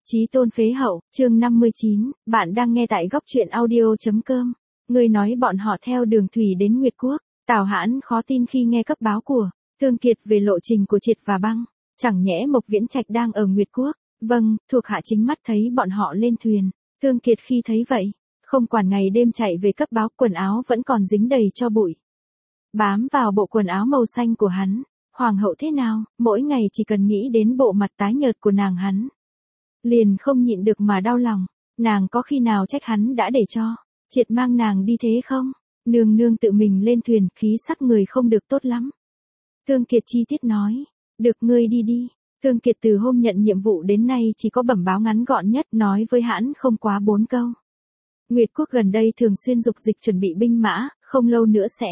Chí tôn phế hậu, chương 59, bạn đang nghe tại góc truyện audio.com. Người nói bọn họ theo đường thủy đến Nguyệt Quốc. Tào Hãn khó tin khi nghe cấp báo của Thương Kiệt về lộ trình của Triệt và Băng. Chẳng nhẽ Mộc Viễn Trạch đang ở Nguyệt Quốc. Vâng, thuộc hạ chính mắt thấy bọn họ lên thuyền. Thương Kiệt khi thấy vậy, không quản ngày đêm chạy về cấp báo, quần áo vẫn còn dính đầy cho bụi. Bám vào bộ quần áo màu xanh của hắn. Hoàng hậu thế nào, mỗi ngày chỉ cần nghĩ đến bộ mặt tái nhợt của nàng hắn, liền không nhịn được mà đau lòng. Nàng có khi nào trách hắn đã để cho Triệt mang nàng đi thế không? Nương nương tự mình lên thuyền, khí sắc người không được tốt lắm. Thương Kiệt chi tiết nói. Được, ngươi đi đi. Thương Kiệt từ hôm nhận nhiệm vụ đến nay chỉ có bẩm báo ngắn gọn nhất, nói với Hãn không quá 4 câu. Nguyệt Quốc gần đây thường xuyên dục dịch chuẩn bị binh mã, không lâu nữa sẽ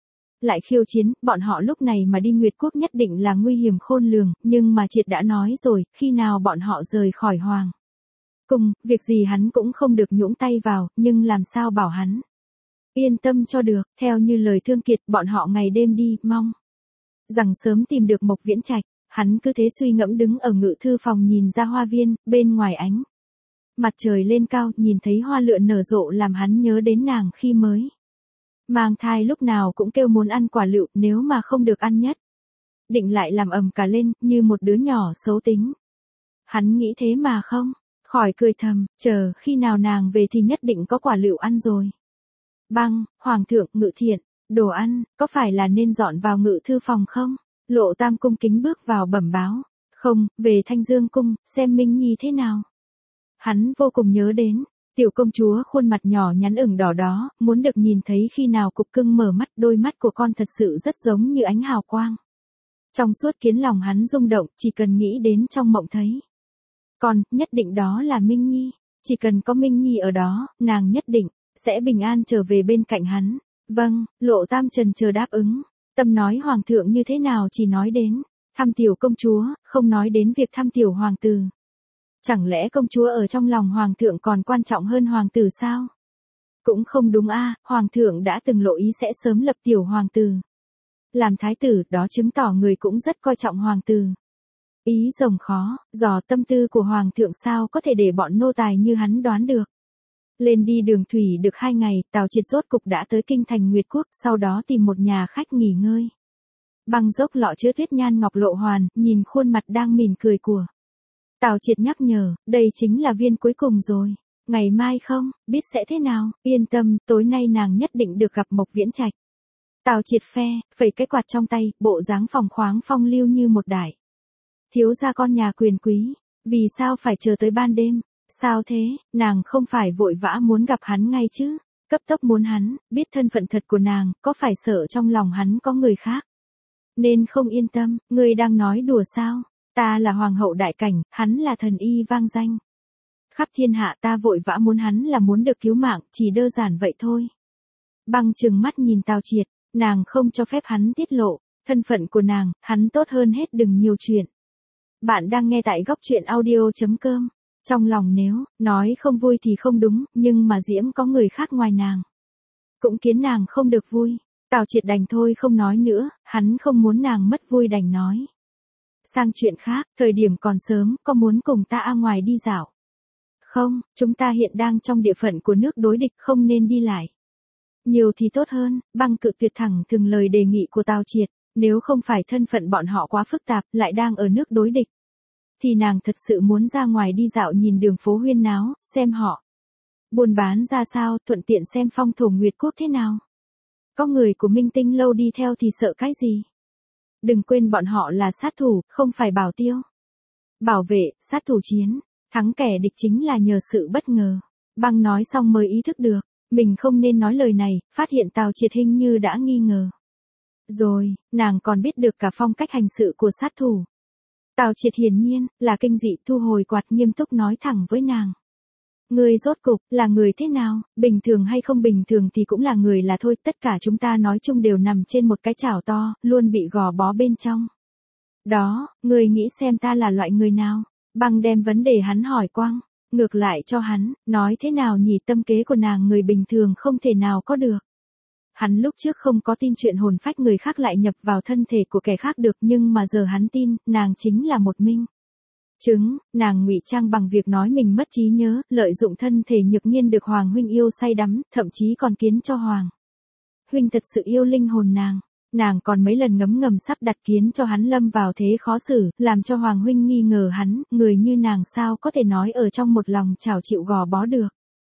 lại khiêu chiến. Bọn họ lúc này mà đi Nguyệt Quốc nhất định là nguy hiểm khôn lường, nhưng mà Triệt đã nói rồi, khi nào bọn họ rời khỏi Hoàng Cung, việc gì hắn cũng không được nhúng tay vào, nhưng làm sao bảo hắn yên tâm cho được. Theo như lời Thương Kiệt, bọn họ ngày đêm đi, mong rằng sớm tìm được Mộc Viễn Trạch. Hắn cứ thế suy ngẫm đứng ở ngự thư phòng nhìn ra hoa viên, bên ngoài ánh mặt trời lên cao, nhìn thấy hoa lượn nở rộ làm hắn nhớ đến nàng khi mới mang thai, lúc nào cũng kêu muốn ăn quả lựu, nếu mà không được ăn nhất định lại làm ầm cả lên, như một đứa nhỏ xấu tính. Hắn nghĩ thế mà không khỏi cười thầm, chờ khi nào nàng về thì nhất định có quả lựu ăn rồi. Băng, Hoàng thượng, Ngự Thiện, đồ ăn, có phải là nên dọn vào ngự thư phòng không? Lộ Tam cung kính bước vào bẩm báo. Không, về Thanh Dương cung, xem Minh Nhi thế nào. Hắn vô cùng nhớ đến tiểu công chúa khuôn mặt nhỏ nhắn ửng đỏ đó, muốn được nhìn thấy khi nào Cục Cưng mở mắt, đôi mắt của con thật sự rất giống như ánh hào quang. Trong suốt khiến lòng hắn rung động, chỉ cần nghĩ đến trong mộng thấy con, nhất định đó là Minh Nhi. Chỉ cần có Minh Nhi ở đó, nàng nhất định sẽ bình an trở về bên cạnh hắn. Vâng, Lộ Tam trần chờ đáp ứng. Tâm nói Hoàng thượng như thế nào chỉ nói đến thăm tiểu công chúa, không nói đến việc thăm tiểu hoàng tử. Chẳng lẽ công chúa ở trong lòng Hoàng thượng còn quan trọng hơn hoàng tử sao? Cũng không đúng a, Hoàng thượng đã từng lộ ý sẽ sớm lập tiểu hoàng tử làm thái tử, đó chứng tỏ người cũng rất coi trọng hoàng tử. Ý rồng khó, dò tâm tư của Hoàng thượng sao có thể để bọn nô tài như hắn đoán được. Lên đi đường thủy được 2 ngày, Tào Triệt rốt cục đã tới kinh thành Nguyệt Quốc, sau đó tìm một nhà khách nghỉ ngơi. Băng dốc lọ chứa tuyết nhan ngọc Lộ Hoàn, nhìn khuôn mặt đang mỉm cười của Tào Triệt nhắc nhở, đây chính là viên cuối cùng rồi. Ngày mai không, biết sẽ thế nào, yên tâm, tối nay nàng nhất định được gặp Mộc Viễn Trạch. Tào Triệt phẩy cái quạt trong tay, bộ dáng phóng khoáng phong lưu như một đại thiếu gia con nhà quyền quý. Vì sao phải chờ tới ban đêm? Sao thế, nàng không phải vội vã muốn gặp hắn ngay chứ? Cấp tốc muốn hắn biết thân phận thật của nàng, có phải sợ trong lòng hắn có người khác nên không yên tâm? Ngươi đang nói đùa sao? Ta là hoàng hậu đại cảnh, hắn là thần y vang danh khắp thiên hạ, ta vội vã muốn hắn là muốn được cứu mạng, chỉ đơn giản vậy thôi. Băng trừng mắt nhìn Tào Triệt, nàng không cho phép hắn tiết lộ thân phận của nàng, hắn tốt hơn hết đừng nhiều chuyện. Bạn đang nghe tại góc truyện audio.com. Trong lòng nếu nói không vui thì không đúng, nhưng mà Diễm có người khác ngoài nàng cũng khiến nàng không được vui. Tào Triệt đành thôi không nói nữa, hắn không muốn nàng mất vui đành nói sang chuyện khác. Thời điểm còn sớm, có muốn cùng ta ra ngoài đi dạo không? Chúng ta hiện đang trong địa phận của nước đối địch, không nên đi lại nhiều thì tốt hơn. Băng cự tuyệt thẳng thừng lời đề nghị của Tào Triệt. Nếu không phải thân phận bọn họ quá phức tạp, lại đang ở nước đối địch, thì nàng thật sự muốn ra ngoài đi dạo nhìn đường phố huyên náo, xem họ buôn bán ra sao, thuận tiện xem phong thổ Nguyệt Quốc thế nào. Có người của Minh Tinh lâu đi theo thì sợ cái gì? Đừng quên bọn họ là sát thủ, không phải bảo tiêu. Bảo vệ, sát thủ chiến, thắng kẻ địch chính là nhờ sự bất ngờ. Băng nói xong mới ý thức được, mình không nên nói lời này, phát hiện Tào Triệt hình như đã nghi ngờ. Rồi, nàng còn biết được cả phong cách hành sự của sát thủ. Tào Triệt hiển nhiên là kinh dị, thu hồi quạt, nghiêm túc nói thẳng với nàng. Người rốt cục là người thế nào, bình thường hay không bình thường thì cũng là người là thôi, tất cả chúng ta nói chung đều nằm trên một cái chảo to, luôn bị gò bó bên trong. Đó, người nghĩ xem ta là loại người nào? Băng đem vấn đề hắn hỏi quăng ngược lại cho hắn, nói thế nào nhỉ, tâm kế của nàng người bình thường không thể nào có được. Hắn lúc trước không có tin chuyện hồn phách người khác lại nhập vào thân thể của kẻ khác được, nhưng mà giờ hắn tin, nàng chính là một minh Nàng ngụy trang bằng việc nói mình mất trí nhớ, lợi dụng thân thể Nhược Nhiên được Hoàng huynh yêu say đắm, thậm chí còn khiến cho Hoàng huynh thật sự yêu linh hồn nàng. Nàng còn mấy lần ngấm ngầm sắp đặt khiến cho hắn lâm vào thế khó xử, làm cho Hoàng huynh nghi ngờ hắn, người như nàng sao có thể nói ở trong một lòng chảo chịu gò bó được.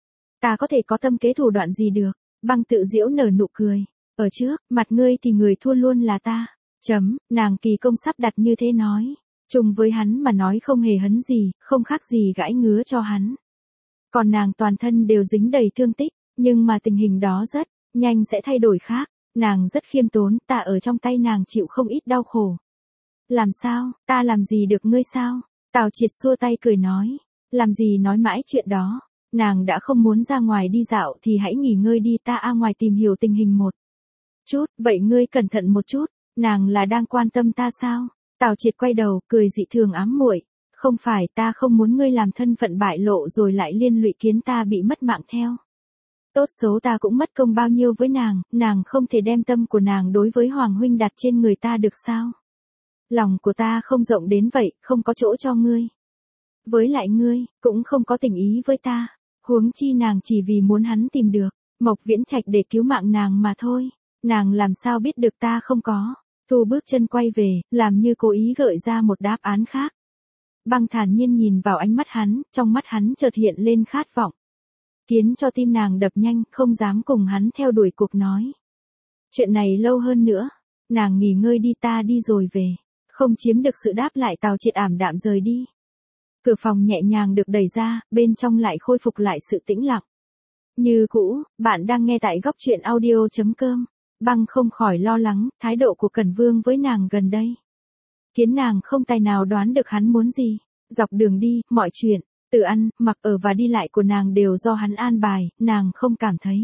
Ta có thể có tâm kế thủ đoạn gì được? Băng tự giễu nở nụ cười. Ở trước, mặt ngươi thì người thua luôn là ta. Nàng kỳ công sắp đặt như thế nói. Chung với hắn mà nói không hề hấn gì, không khác gì gãi ngứa cho hắn. Còn nàng toàn thân đều dính đầy thương tích, nhưng mà tình hình đó rất nhanh sẽ thay đổi khác. Nàng rất khiêm tốn, ta ở trong tay nàng chịu không ít đau khổ. Làm sao, ta làm gì được ngươi sao? Tào Triệt xua tay cười nói. Làm gì nói mãi chuyện đó. Nàng đã không muốn ra ngoài đi dạo thì hãy nghỉ ngơi đi, ta ra ngoài tìm hiểu tình hình một chút, vậy ngươi cẩn thận một chút, nàng là đang quan tâm ta sao? Tào Triệt quay đầu, cười dị thường ám muội. Không phải, ta không muốn ngươi làm thân phận bại lộ rồi lại liên lụy khiến ta bị mất mạng theo. Tốt xấu ta cũng mất công bao nhiêu với nàng không thể đem tâm của nàng đối với Hoàng huynh đặt trên người ta được sao? Lòng của ta không rộng đến vậy, không có chỗ cho ngươi. Với lại ngươi, cũng không có tình ý với ta. Huống chi nàng chỉ vì muốn hắn tìm được Mộc Viễn Trạch để cứu mạng nàng mà thôi. Nàng làm sao biết được ta không có. Thu bước chân quay về, làm như cố ý gợi ra một đáp án khác. Băng thản nhiên nhìn vào ánh mắt hắn, trong mắt hắn chợt hiện lên khát vọng. Khiến cho tim nàng đập nhanh, không dám cùng hắn theo đuổi cuộc nói. Chuyện này lâu hơn nữa. Nàng nghỉ ngơi đi, ta đi rồi về. Không chiếm được sự đáp lại, Tào Triệt ảm đạm rời đi. Cửa phòng nhẹ nhàng được đẩy ra, bên trong lại khôi phục lại sự tĩnh lặng. Như cũ, bạn đang nghe tại góc truyện audio.com. Băng không khỏi lo lắng, thái độ của Cẩn Vương với nàng gần đây khiến nàng không tài nào đoán được hắn muốn gì. Dọc đường đi, mọi chuyện, từ ăn, mặc ở và đi lại của nàng đều do hắn an bài, nàng không cảm thấy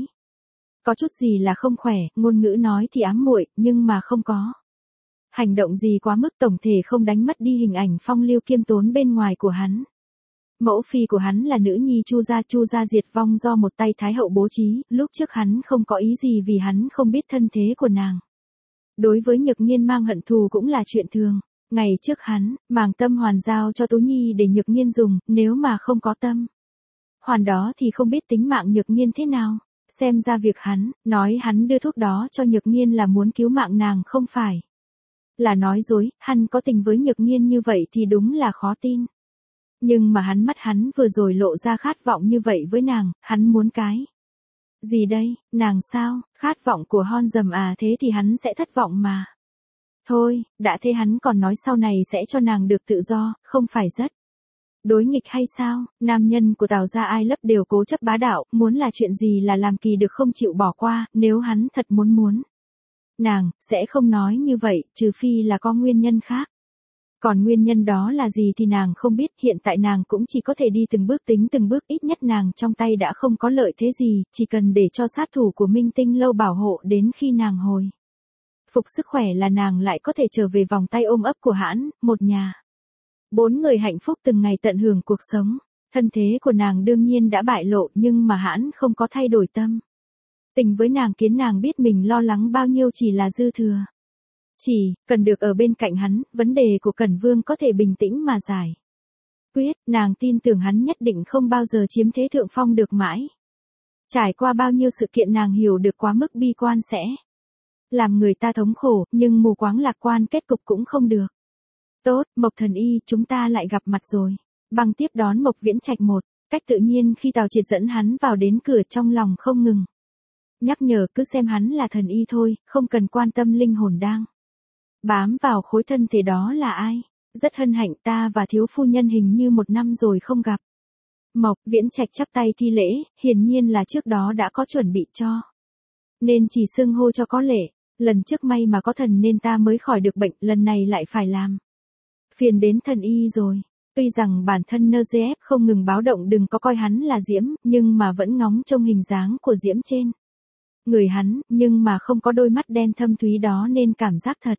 có chút gì là không khỏe, ngôn ngữ nói thì ám muội, nhưng mà không có hành động gì quá mức, tổng thể không đánh mất đi hình ảnh phong lưu kiêm tốn bên ngoài của hắn. Mẫu phi của hắn là nữ nhi Chu gia diệt vong do một tay Thái hậu bố trí, lúc trước hắn không có ý gì vì hắn không biết thân thế của nàng. Đối với Nhược Nhiên mang hận thù cũng là chuyện thường. Ngày trước hắn, màng tâm hoàn giao cho Tú Nhi để Nhược Nhiên dùng, nếu mà không có tâm hoàn đó thì không biết tính mạng Nhược Nhiên thế nào. Xem ra việc hắn, nói hắn đưa thuốc đó cho Nhược Nhiên là muốn cứu mạng nàng không phải là nói dối, hắn có tình với Nhược Nhiên như vậy thì đúng là khó tin. Nhưng mà hắn vừa rồi lộ ra khát vọng như vậy với nàng, hắn muốn cái gì đây, nàng sao, khát vọng của Hon Dầm à, thế thì hắn sẽ thất vọng mà. Thôi, đã thế hắn còn nói sau này sẽ cho nàng được tự do, không phải rất đối nghịch hay sao? Nam nhân của Tào gia ai lấp đều cố chấp bá đạo, muốn là chuyện gì là làm kỳ được không chịu bỏ qua, nếu hắn thật muốn nàng, sẽ không nói như vậy, trừ phi là có nguyên nhân khác. Còn nguyên nhân đó là gì thì nàng không biết, hiện tại nàng cũng chỉ có thể đi từng bước tính từng bước, ít nhất nàng trong tay đã không có lợi thế gì, chỉ cần để cho sát thủ của Minh Tinh Lâu bảo hộ đến khi nàng hồi phục sức khỏe là nàng lại có thể trở về vòng tay ôm ấp của hắn, một nhà 4 người hạnh phúc từng ngày tận hưởng cuộc sống. Thân thế của nàng đương nhiên đã bại lộ, nhưng mà hắn không có thay đổi tâm tình với nàng, khiến nàng biết mình lo lắng bao nhiêu chỉ là dư thừa. Chỉ cần được ở bên cạnh hắn, vấn đề của Cẩn Vương có thể bình tĩnh mà giải quyết, nàng tin tưởng hắn nhất định không bao giờ chiếm thế thượng phong được mãi. Trải qua bao nhiêu sự kiện nàng hiểu được quá mức bi quan sẽ làm người ta thống khổ, nhưng mù quáng lạc quan kết cục cũng không được tốt. Mộc thần y, chúng ta lại gặp mặt rồi. Băng tiếp đón Mộc Viễn Trạch một cách tự nhiên khi Tào Triệt dẫn hắn vào đến cửa, trong lòng không ngừng nhắc nhở cứ xem hắn là thần y thôi, không cần quan tâm linh hồn đang bám vào khối thân thể đó là ai. Rất hân hạnh, ta và thiếu phu nhân hình như 1 năm rồi không gặp. Mộc Viễn Trạch chắp tay thi lễ, hiển nhiên là trước đó đã có chuẩn bị cho nên chỉ xưng hô cho có lễ. Lần trước may mà có thần nên ta mới khỏi được bệnh, lần này lại phải làm phiền đến thần y rồi. Tuy rằng bản thân NGF không ngừng báo động đừng có coi hắn là Diễm, nhưng mà vẫn ngóng trông hình dáng của Diễm trên người hắn, nhưng mà không có đôi mắt đen thâm thúy đó nên cảm giác thật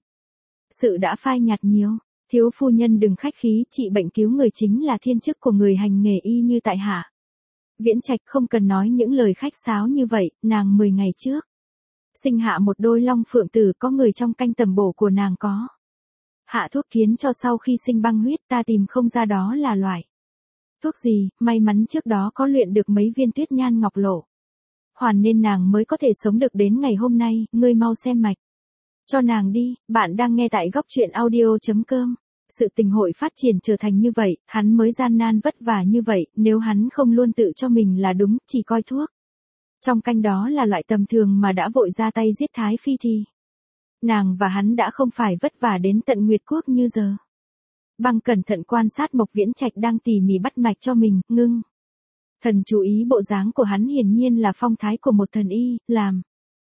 sự đã phai nhạt nhiều. Thiếu phu nhân đừng khách khí, trị bệnh cứu người chính là thiên chức của người hành nghề y như tại hạ. Viễn Trạch không cần nói những lời khách sáo như vậy, nàng 10 ngày trước sinh hạ một đôi long phượng tử, có người trong canh tầm bổ của nàng có Hạ thuốc khiến cho sau khi sinh băng huyết ta tìm không ra đó là loại thuốc gì, may mắn trước đó có luyện được mấy viên tuyết nhan ngọc lộ hoàn nên nàng mới có thể sống được đến ngày hôm nay, ngươi mau xem mạch. Cho nàng đi, bạn đang nghe tại góc truyện audio.com. Sự tình hội phát triển trở thành như vậy, hắn mới gian nan vất vả như vậy, nếu hắn không luôn tự cho mình là đúng, chỉ coi thuốc trong canh đó là loại tầm thường mà đã vội ra tay giết Thái Phi thì nàng và hắn đã không phải vất vả đến tận Nguyệt Quốc như giờ. Băng cẩn thận quan sát Mộc Viễn Trạch đang tỉ mỉ bắt mạch cho mình, ngưng thần chú ý bộ dáng của hắn, hiển nhiên là phong thái của một thần y, làm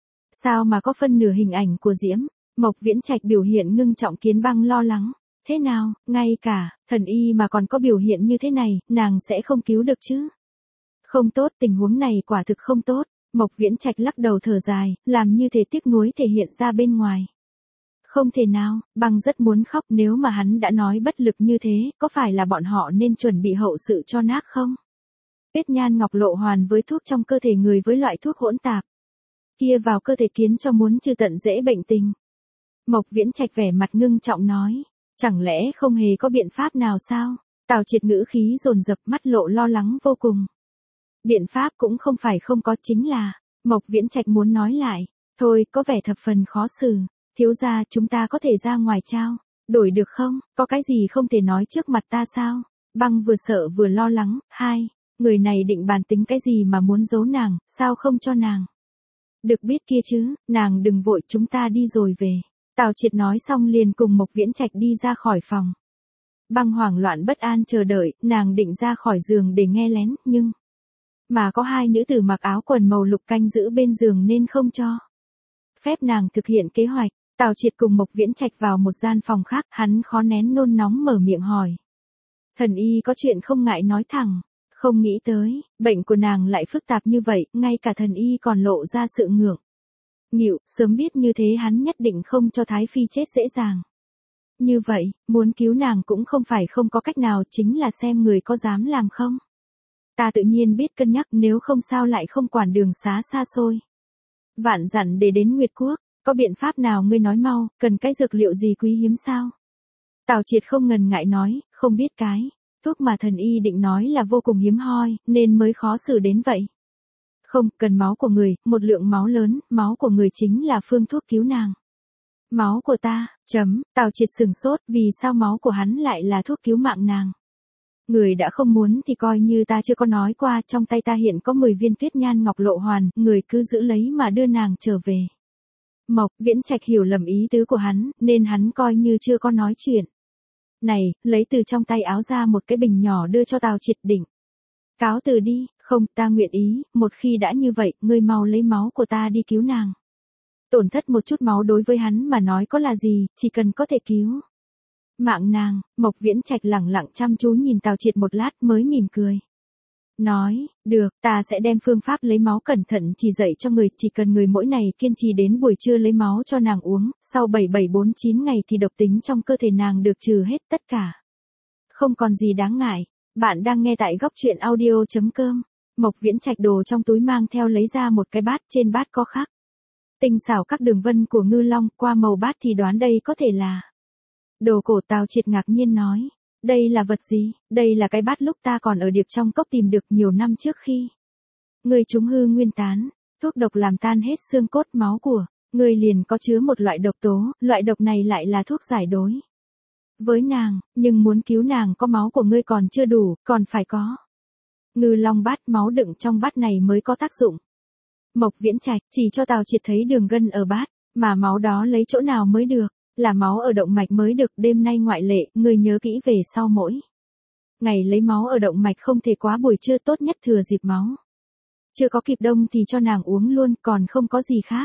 sao mà có phân nửa hình ảnh của Diễm. Mộc Viễn Trạch biểu hiện ngưng trọng, Kiến Băng lo lắng. Thế nào, ngay cả thần y mà còn có biểu hiện như thế này, nàng sẽ không cứu được chứ? Không tốt, tình huống này quả thực không tốt. Mộc Viễn Trạch lắc đầu thở dài, làm như thể tiếc nuối thể hiện ra bên ngoài. Không thể nào, Băng rất muốn khóc, nếu mà hắn đã nói bất lực như thế, có phải là bọn họ nên chuẩn bị hậu sự cho nác không? Tuyết nhan ngọc lộ hoàn với thuốc trong cơ thể người với loại thuốc hỗn tạp kia vào cơ thể khiến cho muốn trừ tận dễ bệnh tình. Mộc Viễn Trạch vẻ mặt ngưng trọng nói, chẳng lẽ không hề có biện pháp nào sao? Tào Triệt ngữ khí dồn dập, mắt lộ lo lắng vô cùng. Biện pháp cũng không phải không có, chính là, Mộc Viễn Trạch muốn nói lại, thôi, có vẻ thập phần khó xử, thiếu gia chúng ta có thể ra ngoài trao đổi được không, có cái gì không thể nói trước mặt ta sao? Băng vừa sợ vừa lo lắng, hai, người này định bàn tính cái gì mà muốn giấu nàng, sao không cho nàng được biết kia chứ, nàng đừng vội, chúng ta đi rồi về. Tào Triệt nói xong liền cùng Mộc Viễn Trạch đi ra khỏi phòng. Băng hoảng loạn bất an chờ đợi, nàng định ra khỏi giường để nghe lén, nhưng mà có hai nữ tử mặc áo quần màu lục canh giữ bên giường nên không cho phép nàng thực hiện kế hoạch. Tào Triệt cùng Mộc Viễn Trạch vào một gian phòng khác, hắn khó nén nôn nóng mở miệng hỏi. Thần y có chuyện không ngại nói thẳng, không nghĩ tới, bệnh của nàng lại phức tạp như vậy, ngay cả thần y còn lộ ra sự ngưỡng nghịu, sớm biết như thế hắn nhất định không cho Thái Phi chết dễ dàng. Như vậy, muốn cứu nàng cũng không phải không có cách nào, chính là xem người có dám làm không. Ta tự nhiên biết cân nhắc, nếu không sao lại không quản đường xá xa xôi vạn dặn để đến Nguyệt Quốc, có biện pháp nào ngươi nói mau, cần cái dược liệu gì quý hiếm sao? Tào Triệt không ngần ngại nói, không biết cái thuốc mà thần y định nói là vô cùng hiếm hoi, nên mới khó xử đến vậy. Không, cần máu của người, một lượng máu lớn, máu của người chính là phương thuốc cứu nàng. Máu của ta, Tào Triệt sừng sốt, vì sao máu của hắn lại là thuốc cứu mạng nàng? Người đã không muốn thì coi như ta chưa có nói qua, trong tay ta hiện có 10 viên tuyết nhan ngọc lộ hoàn, người cứ giữ lấy mà đưa nàng trở về. Mộc Viễn Trạch hiểu lầm ý tứ của hắn, nên hắn coi như chưa có nói chuyện. Này, lấy từ trong tay áo ra một cái bình nhỏ đưa cho Tào Triệt định. Cáo từ đi, không, ta nguyện ý, một khi đã như vậy, ngươi mau lấy máu của ta đi cứu nàng. Tổn thất một chút máu đối với hắn mà nói có là gì, chỉ cần có thể cứu mạng nàng. Mộc Viễn Trạch lẳng lặng chăm chú nhìn Tào Triệt một lát mới mỉm cười. Nói, được, ta sẽ đem phương pháp lấy máu cẩn thận chỉ dạy cho người, chỉ cần người mỗi ngày kiên trì đến buổi trưa lấy máu cho nàng uống, sau 7749 ngày thì độc tính trong cơ thể nàng được trừ hết tất cả. Không còn gì đáng ngại. Bạn đang nghe tại góc truyện audio.com. Mộc Viễn Trạch đồ trong túi mang theo lấy ra một cái bát, trên bát có khắc tinh xảo các đường vân của ngư long, qua màu bát thì đoán đây có thể là đồ cổ. Tào Triệt ngạc nhiên nói, đây là vật gì? Đây là cái bát lúc ta còn ở Điệp trong cốc tìm được nhiều năm trước khi người chúng hư nguyên tán, thuốc độc làm tan hết xương cốt máu của người liền có chứa một loại độc tố, loại độc này lại là thuốc giải đối với nàng, nhưng muốn cứu nàng có máu của ngươi còn chưa đủ, còn phải có ngư long bát, máu đựng trong bát này mới có tác dụng. Mộc Viễn Trạch chỉ cho Tào Triệt thấy đường gân ở bát, mà máu đó lấy chỗ nào mới được, là máu ở động mạch mới được, đêm nay ngoại lệ, ngươi nhớ kỹ về sau mỗi ngày lấy máu ở động mạch không thể quá buổi trưa, tốt nhất thừa dịp máu chưa có kịp đông thì cho nàng uống luôn, còn không có gì khác.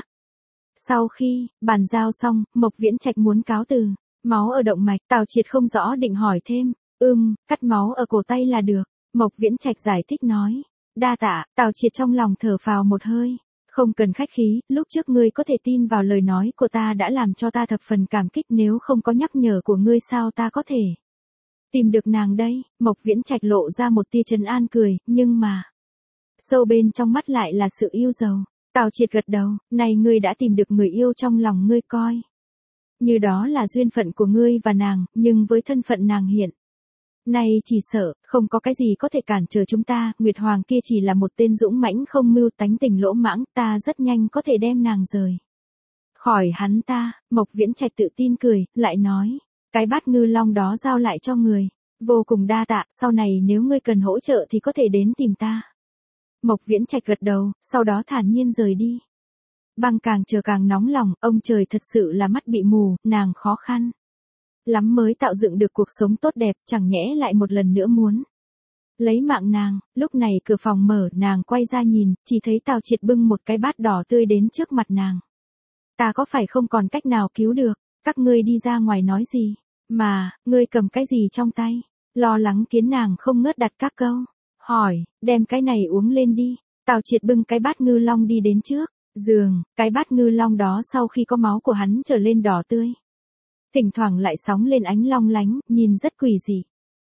Sau khi bàn giao xong, Mộc Viễn Trạch muốn cáo từ. Máu ở động mạch, Tào Triệt không rõ định hỏi thêm, cắt máu ở cổ tay là được. Mộc Viễn Trạch giải thích nói, đa tạ. Tào Triệt trong lòng thở phào một hơi, không cần khách khí, lúc trước ngươi có thể tin vào lời nói của ta đã làm cho ta thập phần cảm kích, nếu không có nhắc nhở của ngươi sao ta có thể tìm được nàng đây. Mộc Viễn Trạch lộ ra một tia trấn an cười, nhưng mà sâu bên trong mắt lại là sự yêu dầu. Tào Triệt gật đầu, này ngươi đã tìm được người yêu trong lòng ngươi coi như đó là duyên phận của ngươi và nàng, nhưng với thân phận nàng hiện nay chỉ sợ, không có cái gì có thể cản trở chúng ta, Nguyệt Hoàng kia chỉ là một tên dũng mãnh không mưu tánh tình lỗ mãng, ta rất nhanh có thể đem nàng rời khỏi hắn ta. Mộc Viễn Trạch tự tin cười, lại nói, cái bát ngư long đó giao lại cho người, vô cùng đa tạ, sau này nếu ngươi cần hỗ trợ thì có thể đến tìm ta. Mộc Viễn Trạch gật đầu, sau đó thản nhiên rời đi. Băng càng chờ càng nóng lòng, ông trời thật sự là mắt bị mù, nàng khó khăn lắm mới tạo dựng được cuộc sống tốt đẹp, chẳng nhẽ lại một lần nữa muốn lấy mạng nàng. Lúc này cửa phòng mở, nàng quay ra nhìn, chỉ thấy Tào Triệt bưng một cái bát đỏ tươi đến trước mặt nàng. Ta có phải không còn cách nào cứu được, các ngươi đi ra ngoài nói gì, mà, ngươi cầm cái gì trong tay, lo lắng khiến nàng không ngớt đặt các câu, hỏi, đem cái này uống lên đi. Tào Triệt bưng cái bát ngư long đi đến trước giường, cái bát ngư long đó sau khi có máu của hắn trở lên đỏ tươi. Thỉnh thoảng lại sóng lên ánh long lánh, nhìn rất quỷ dị.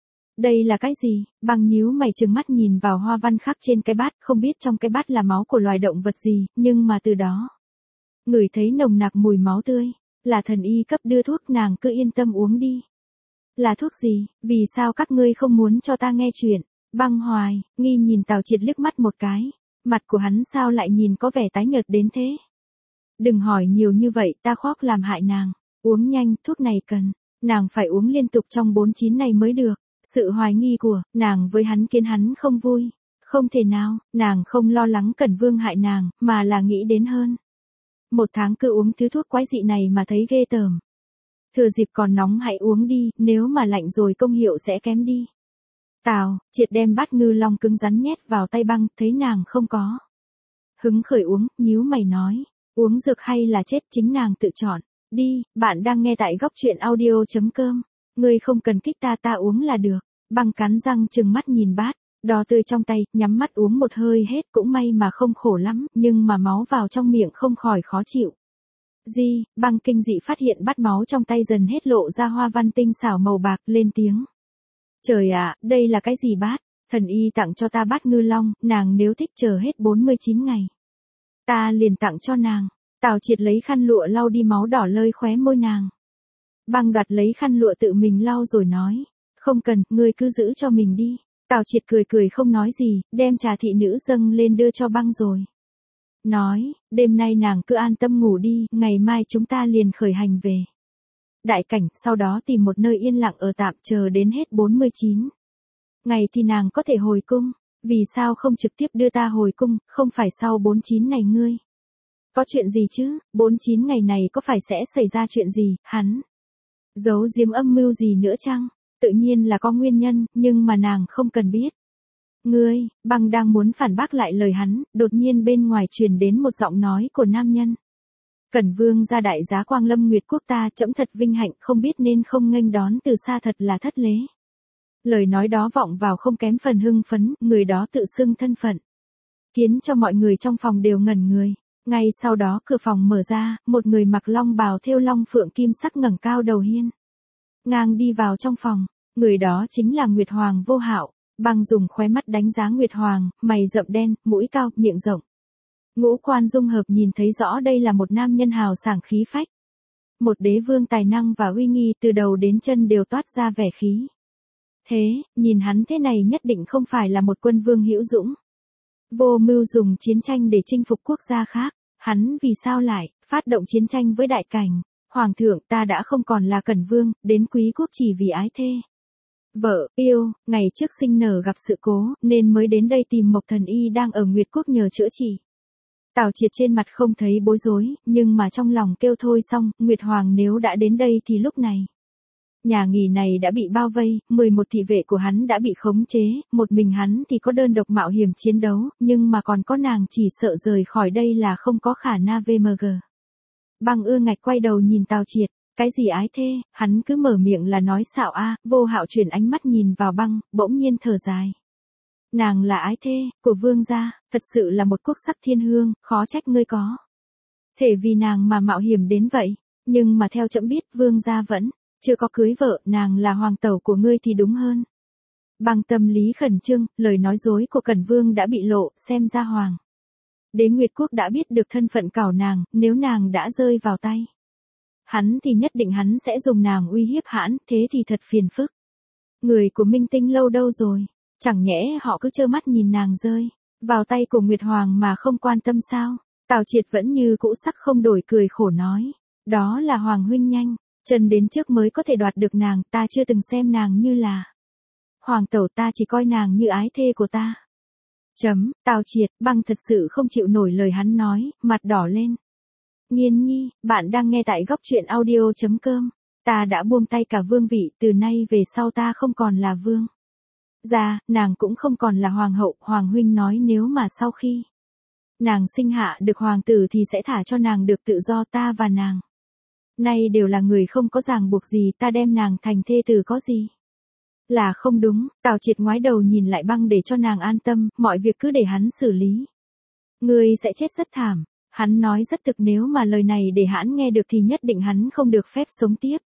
Đây là cái gì? Băng nhíu mày trừng mắt nhìn vào hoa văn khắc trên cái bát, không biết trong cái bát là máu của loài động vật gì, nhưng mà từ đó ngửi thấy nồng nặc mùi máu tươi, là thần y cấp đưa thuốc, nàng cứ yên tâm uống đi. Là thuốc gì? Vì sao các ngươi không muốn cho ta nghe chuyện? Băng hoài, nghi nhìn Tào Triệt liếc mắt một cái, mặt của hắn sao lại nhìn có vẻ tái nhợt đến thế? Đừng hỏi nhiều như vậy, ta khoác làm hại nàng. Uống nhanh, thuốc này cần, nàng phải uống liên tục trong 49 này mới được. Sự hoài nghi của nàng với hắn khiến hắn không vui. Không thể nào, nàng không lo lắng Cẩn Vương hại nàng, mà là nghĩ đến hơn. Một tháng cứ uống thứ thuốc quái dị này mà thấy ghê tởm. Thừa dịp còn nóng hãy uống đi, nếu mà lạnh rồi công hiệu sẽ kém đi. Tào Triệt đem bát ngư long cứng rắn nhét vào tay băng, thấy nàng không có hứng khởi uống, nhíu mày nói, uống dược hay là chết chính nàng tự chọn. Đi, bạn đang nghe tại góc truyện audio.com. Ngươi không cần kích ta, ta uống là được. Băng cắn răng trừng mắt nhìn bát đỏ tươi trong tay, nhắm mắt uống một hơi hết, cũng may mà không khổ lắm, nhưng mà máu vào trong miệng không khỏi khó chịu. Băng kinh dị phát hiện bát máu trong tay dần hết lộ ra hoa văn tinh xảo màu bạc, lên tiếng. Trời ạ, đây là cái gì bát? Thần y tặng cho ta bát ngư long, nàng nếu thích chờ hết 49 ngày. Ta liền tặng cho nàng. Tào Triệt lấy khăn lụa lau đi máu đỏ lơi khóe môi nàng. Băng đoạt lấy khăn lụa tự mình lau rồi nói. Không cần, ngươi cứ giữ cho mình đi. Tào Triệt cười cười không nói gì, đem trà thị nữ dâng lên đưa cho băng rồi. Nói, đêm nay nàng cứ an tâm ngủ đi, ngày mai chúng ta liền khởi hành về Đại Cảnh, sau đó tìm một nơi yên lặng ở tạm chờ đến hết 49 ngày thì nàng có thể hồi cung. Vì sao không trực tiếp đưa ta hồi cung, không phải sau 49 này ngươi? Có chuyện gì chứ, 49 ngày này có phải sẽ xảy ra chuyện gì, hắn giấu giếm âm mưu gì nữa chăng? Tự nhiên là có nguyên nhân, nhưng mà nàng không cần biết. Ngươi, băng đang muốn phản bác lại lời hắn, đột nhiên bên ngoài truyền đến một giọng nói của nam nhân. Cẩn Vương gia đại giá Quang Lâm Nguyệt quốc ta, trẫm thật vinh hạnh, không biết nên không nghênh đón từ xa, thật là thất lễ. Lời nói đó vọng vào không kém phần hưng phấn, người đó tự xưng thân phận, khiến cho mọi người trong phòng đều ngẩn người. Ngay sau đó cửa phòng mở ra, một người mặc long bào thêu long phượng kim sắc ngẩng cao đầu hiên ngang đi vào trong phòng. Người đó chính là Nguyệt Hoàng Vô Hạo. Băng dùng khóe mắt đánh giá Nguyệt Hoàng, mày rậm đen, mũi cao, miệng rộng. Ngũ quan dung hợp, nhìn thấy rõ đây là một nam nhân hào sảng khí phách. Một đế vương tài năng và uy nghi, từ đầu đến chân đều toát ra vẻ khí thế, nhìn hắn thế này nhất định không phải là một quân vương hữu dũng vô mưu dùng chiến tranh để chinh phục quốc gia khác. Hắn vì sao lại phát động chiến tranh với Đại Cảnh? Hoàng thượng, ta đã không còn là Cẩn Vương, đến quý quốc chỉ vì ái thê vợ yêu, ngày trước sinh nở gặp sự cố, nên mới đến đây tìm Mộc thần y đang ở Nguyệt quốc nhờ chữa trị. Tào Triệt trên mặt không thấy bối rối, nhưng mà trong lòng kêu thôi xong, Nguyệt Hoàng nếu đã đến đây thì lúc này nhà nghỉ này đã bị bao vây, 11 thị vệ của hắn đã bị khống chế, một mình hắn thì có đơn độc mạo hiểm chiến đấu, nhưng mà còn có nàng, chỉ sợ rời khỏi đây là không có khả năng VMG. Băng ưa ngạch quay đầu nhìn Tào Triệt, cái gì ái thê, hắn cứ mở miệng là nói xạo a. Vô Hạo chuyển ánh mắt nhìn vào băng, bỗng nhiên thở dài. Nàng là ái thê của vương gia, thật sự là một quốc sắc thiên hương, khó trách ngươi có thể vì nàng mà mạo hiểm đến vậy. Nhưng mà theo trẫm biết, vương gia vẫn chưa có cưới vợ, nàng là hoàng tẩu của ngươi thì đúng hơn. Bằng tâm lý khẩn trương, lời nói dối của Cẩn Vương đã bị lộ, xem ra hoàng đế Nguyệt quốc đã biết được thân phận cảo nàng, nếu nàng đã rơi vào tay Hắn thì nhất định hắn sẽ dùng nàng uy hiếp hãn, thế thì thật phiền phức. Người của Minh Tinh lâu đâu rồi? Chẳng nhẽ họ cứ trơ mắt nhìn nàng rơi vào tay của Nguyệt Hoàng mà không quan tâm sao? Tào Triệt vẫn như cũ sắc không đổi, cười khổ nói. Đó là Hoàng huynh nhanh, chân đến trước mới có thể đoạt được nàng, ta chưa từng xem nàng như là Hoàng tẩu, ta chỉ coi nàng như ái thê của ta. Tào Triệt, Băng thật sự không chịu nổi lời hắn nói, mặt đỏ lên. Nghiên nhi, bạn đang nghe tại góc truyện audio.com. Ta đã buông tay cả vương vị, từ nay về sau ta không còn là vương gia, nàng cũng không còn là hoàng hậu. Hoàng huynh nói nếu mà sau khi nàng sinh hạ được hoàng tử thì sẽ thả cho nàng được tự do, ta và nàng nay đều là người không có ràng buộc gì, ta đem nàng thành thê tử có gì là không đúng. Tào Triệt ngoái đầu nhìn lại Băng để cho nàng an tâm, mọi việc cứ để hắn xử lý. Ngươi sẽ chết rất thảm. Hắn nói rất thực, nếu mà lời này để hắn nghe được thì nhất định hắn không được phép sống tiếp.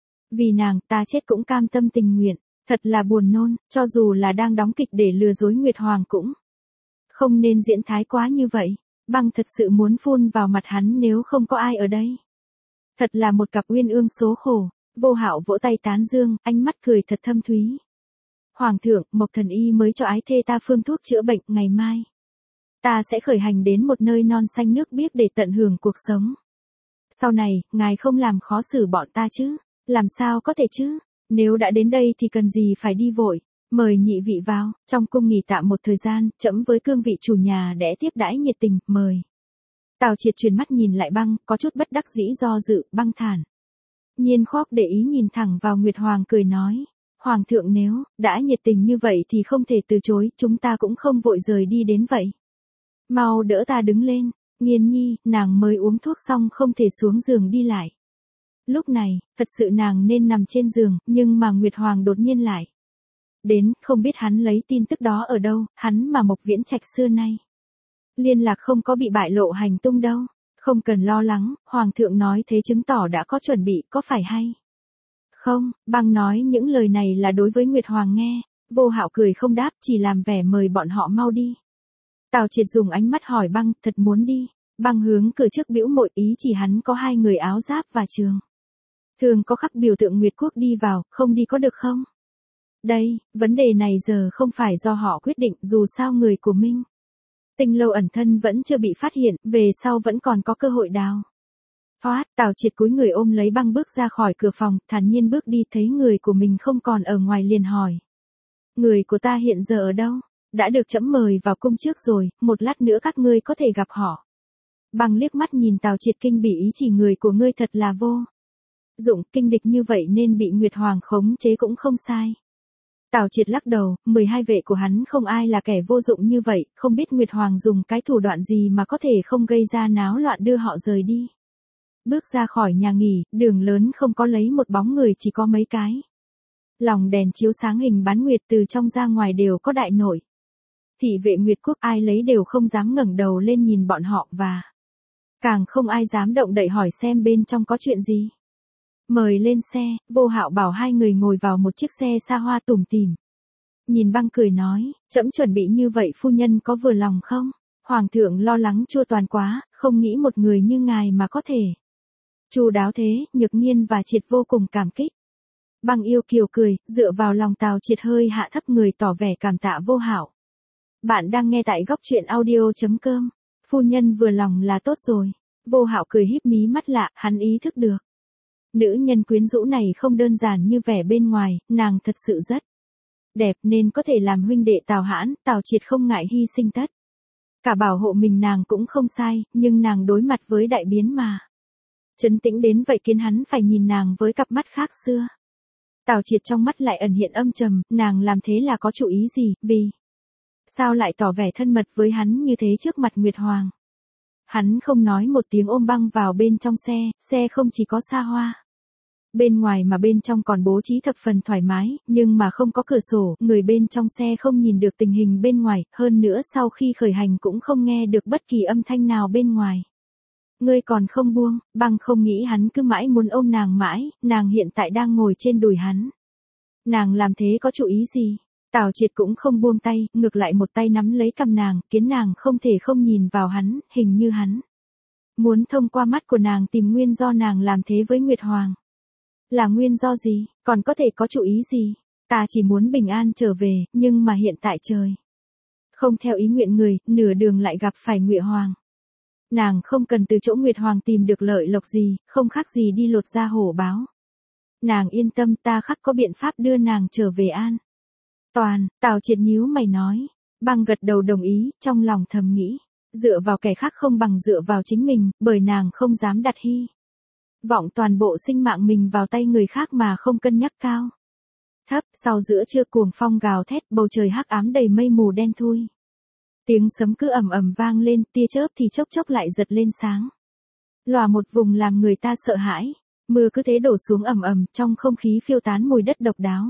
Vì nàng, ta chết cũng cam tâm tình nguyện. Thật là buồn nôn, cho dù là đang đóng kịch để lừa dối Nguyệt Hoàng cũng không nên diễn thái quá như vậy. Băng thật sự muốn phun vào mặt hắn nếu không có ai ở đây. Thật là một cặp uyên ương số khổ. Vô Hạo vỗ tay tán dương, ánh mắt cười thật thâm thúy. Hoàng thượng, Mộc thần y mới cho ái thê ta phương thuốc chữa bệnh, ngày mai ta sẽ khởi hành đến một nơi non xanh nước biếc để tận hưởng cuộc sống. Sau này, ngài không làm khó xử bọn ta chứ? Làm sao có thể chứ? Nếu đã đến đây thì cần gì phải đi vội. Mời nhị vị vào, trong cung nghỉ tạm một thời gian, trẫm với cương vị chủ nhà đẽ tiếp đãi nhiệt tình, mời. Tào Triệt truyền mắt nhìn lại Băng, có chút bất đắc dĩ do dự. Băng thản nhiên khoác để ý nhìn thẳng vào Nguyệt Hoàng, cười nói. Hoàng thượng nếu đã nhiệt tình như vậy thì không thể từ chối, chúng ta cũng không vội rời đi đến vậy. Mau đỡ ta đứng lên. Nghiên nhi, nàng mới uống thuốc xong không thể xuống giường đi lại. Lúc này, thật sự nàng nên nằm trên giường, nhưng mà Nguyệt Hoàng đột nhiên lại đến, không biết hắn lấy tin tức đó ở đâu, hắn mà Mộc Viễn Trạch xưa nay liên lạc không có bị bại lộ hành tung đâu. Không cần lo lắng, Hoàng thượng nói thế chứng tỏ đã có chuẩn bị, có phải hay không? Băng nói những lời này là đối với Nguyệt Hoàng nghe. Vô Hạo cười không đáp, chỉ làm vẻ mời bọn họ mau đi. Tào Triệt dùng ánh mắt hỏi Băng, thật muốn đi? Băng hướng cửa trước bĩu môi, ý chỉ hắn có hai người áo giáp và trường thường có khắc biểu tượng Nguyệt Quốc đi vào, không đi có được không? Đây, vấn đề này giờ không phải do họ quyết định, dù sao người của Minh Tinh lâu ẩn thân vẫn chưa bị phát hiện, về sau vẫn còn có cơ hội đào thoát. Tào Triệt cúi người ôm lấy Băng bước ra khỏi cửa phòng, thản nhiên bước đi, thấy người của mình không còn ở ngoài liền hỏi. Người của ta hiện giờ ở đâu? Đã được trẫm mời vào cung trước rồi, một lát nữa các ngươi có thể gặp họ. Băng liếc mắt nhìn Tào Triệt kinh bỉ, ý chỉ người của ngươi thật là vô dụng, kinh địch như vậy nên bị Nguyệt Hoàng khống chế cũng không sai. Tào Triệt lắc đầu, 12 vệ của hắn không ai là kẻ vô dụng như vậy, không biết Nguyệt Hoàng dùng cái thủ đoạn gì mà có thể không gây ra náo loạn đưa họ rời đi. Bước ra khỏi nhà nghỉ, đường lớn không có lấy một bóng người, chỉ có mấy cái lòng đèn chiếu sáng hình bán nguyệt, từ trong ra ngoài đều có đại nội thị vệ Nguyệt Quốc, ai lấy đều không dám ngẩng đầu lên nhìn bọn họ, và càng không ai dám động đậy hỏi xem bên trong có chuyện gì. Mời lên xe. Vô Hạo bảo hai người ngồi vào một chiếc xe xa hoa tủm tỉm. Nhìn Băng cười nói, trẫm chuẩn bị như vậy phu nhân có vừa lòng không? Hoàng thượng lo lắng chu toàn quá, không nghĩ một người như ngài mà có thể chu đáo thế. Nhược Nghiên và Triệt vô cùng cảm kích. Băng yêu kiều cười, dựa vào lòng Tào Triệt hơi hạ thấp người tỏ vẻ cảm tạ Vô Hạo. Bạn đang nghe tại góc truyện audio.com. Phu nhân vừa lòng là tốt rồi. Vô Hạo cười híp mí mắt lạ, hắn ý thức được. Nữ nhân quyến rũ này không đơn giản như vẻ bên ngoài, nàng thật sự rất đẹp nên có thể làm huynh đệ Tào Hãn. Tào Triệt không ngại hy sinh tất cả bảo hộ mình nàng cũng không sai, nhưng nàng đối mặt với đại biến mà trấn tĩnh đến vậy khiến hắn phải nhìn nàng với cặp mắt khác xưa. Tào Triệt trong mắt lại ẩn hiện âm trầm, nàng làm thế là có chủ ý gì, vì sao lại tỏ vẻ thân mật với hắn như thế trước mặt Nguyệt Hoàng. Hắn không nói một tiếng ôm Băng vào bên trong xe, xe không chỉ có xa hoa bên ngoài mà bên trong còn bố trí thập phần thoải mái, nhưng mà không có cửa sổ, người bên trong xe không nhìn được tình hình bên ngoài, hơn nữa sau khi khởi hành cũng không nghe được bất kỳ âm thanh nào bên ngoài. Ngươi còn không buông? Băng không nghĩ hắn cứ mãi muốn ôm nàng mãi, nàng hiện tại đang ngồi trên đùi hắn. Nàng làm thế có chủ ý gì? Tào Triệt cũng không buông tay, ngược lại một tay nắm lấy cằm nàng, khiến nàng không thể không nhìn vào hắn, hình như hắn muốn thông qua mắt của nàng tìm nguyên do nàng làm thế với Nguyệt Hoàng. Là nguyên do gì, còn có thể có chủ ý gì? Ta chỉ muốn bình an trở về, nhưng mà hiện tại trời không theo ý nguyện người, nửa đường lại gặp phải Nguyệt Hoàng. Nàng không cần từ chỗ Nguyệt Hoàng tìm được lợi lộc gì, không khác gì đi lột da hổ báo. Nàng yên tâm, ta khắc có biện pháp đưa nàng trở về an toàn. Tào Triệt nhíu mày nói. Băng gật đầu đồng ý, trong lòng thầm nghĩ. Dựa vào kẻ khác không bằng dựa vào chính mình, bởi nàng không dám đặt hy vọng toàn bộ sinh mạng mình vào tay người khác mà không cân nhắc cao thấp. Sau giữa trưa cuồng phong gào thét, bầu trời hắc ám đầy mây mù đen thui. Tiếng sấm cứ ầm ầm vang lên, tia chớp thì chốc chốc lại giật lên sáng. Lòa một vùng làm người ta sợ hãi. Mưa cứ thế đổ xuống ầm ầm, trong không khí phiêu tán mùi đất độc đáo.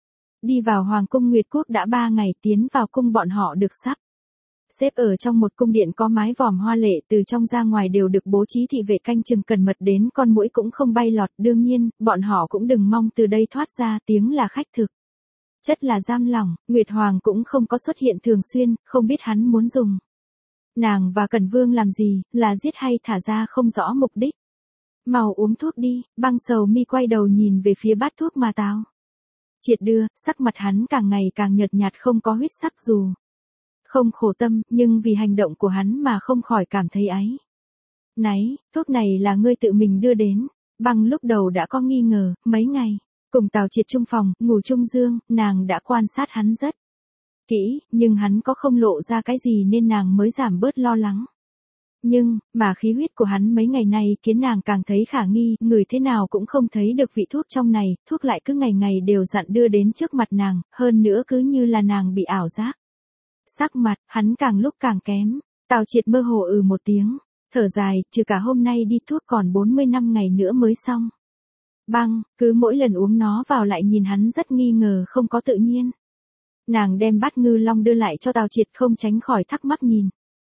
Đi vào Hoàng cung Nguyệt Quốc đã 3 ngày, tiến vào cung bọn họ được sắp xếp ở trong một cung điện có mái vòm hoa lệ, từ trong ra ngoài đều được bố trí thị vệ canh chừng cẩn mật, đến con muỗi cũng không bay lọt. Đương nhiên, bọn họ cũng đừng mong từ đây thoát ra, tiếng là khách thực chất là giam lỏng. Nguyệt Hoàng cũng không có xuất hiện thường xuyên, không biết hắn muốn dùng nàng và Cẩn Vương làm gì, là giết hay thả ra không rõ mục đích. Mau uống thuốc đi. Băng Sầu Mi quay đầu nhìn về phía bát thuốc mà Tào Triệt đưa, sắc mặt hắn càng ngày càng nhợt nhạt, không có huyết sắc, dù không khổ tâm, nhưng vì hành động của hắn mà không khỏi cảm thấy áy náy. Thuốc này là ngươi tự mình đưa đến. Băng lúc đầu đã có nghi ngờ, mấy ngày cùng Tào Triệt chung phòng, ngủ chung giường, nàng đã quan sát hắn rất kỹ, nhưng hắn có không lộ ra cái gì nên nàng mới giảm bớt lo lắng. Nhưng, mà khí huyết của hắn mấy ngày nay khiến nàng càng thấy khả nghi, người thế nào cũng không thấy được vị thuốc trong này, thuốc lại cứ ngày ngày đều dặn đưa đến trước mặt nàng, hơn nữa cứ như là nàng bị ảo giác. Sắc mặt, hắn càng lúc càng kém. Tào Triệt mơ hồ một tiếng, thở dài, trừ cả hôm nay đi thuốc còn 45 ngày nữa mới xong. Băng, cứ mỗi lần uống nó vào lại nhìn hắn rất nghi ngờ, không có tự nhiên. Nàng đem bát ngư long đưa lại cho Tào Triệt, không tránh khỏi thắc mắc nhìn.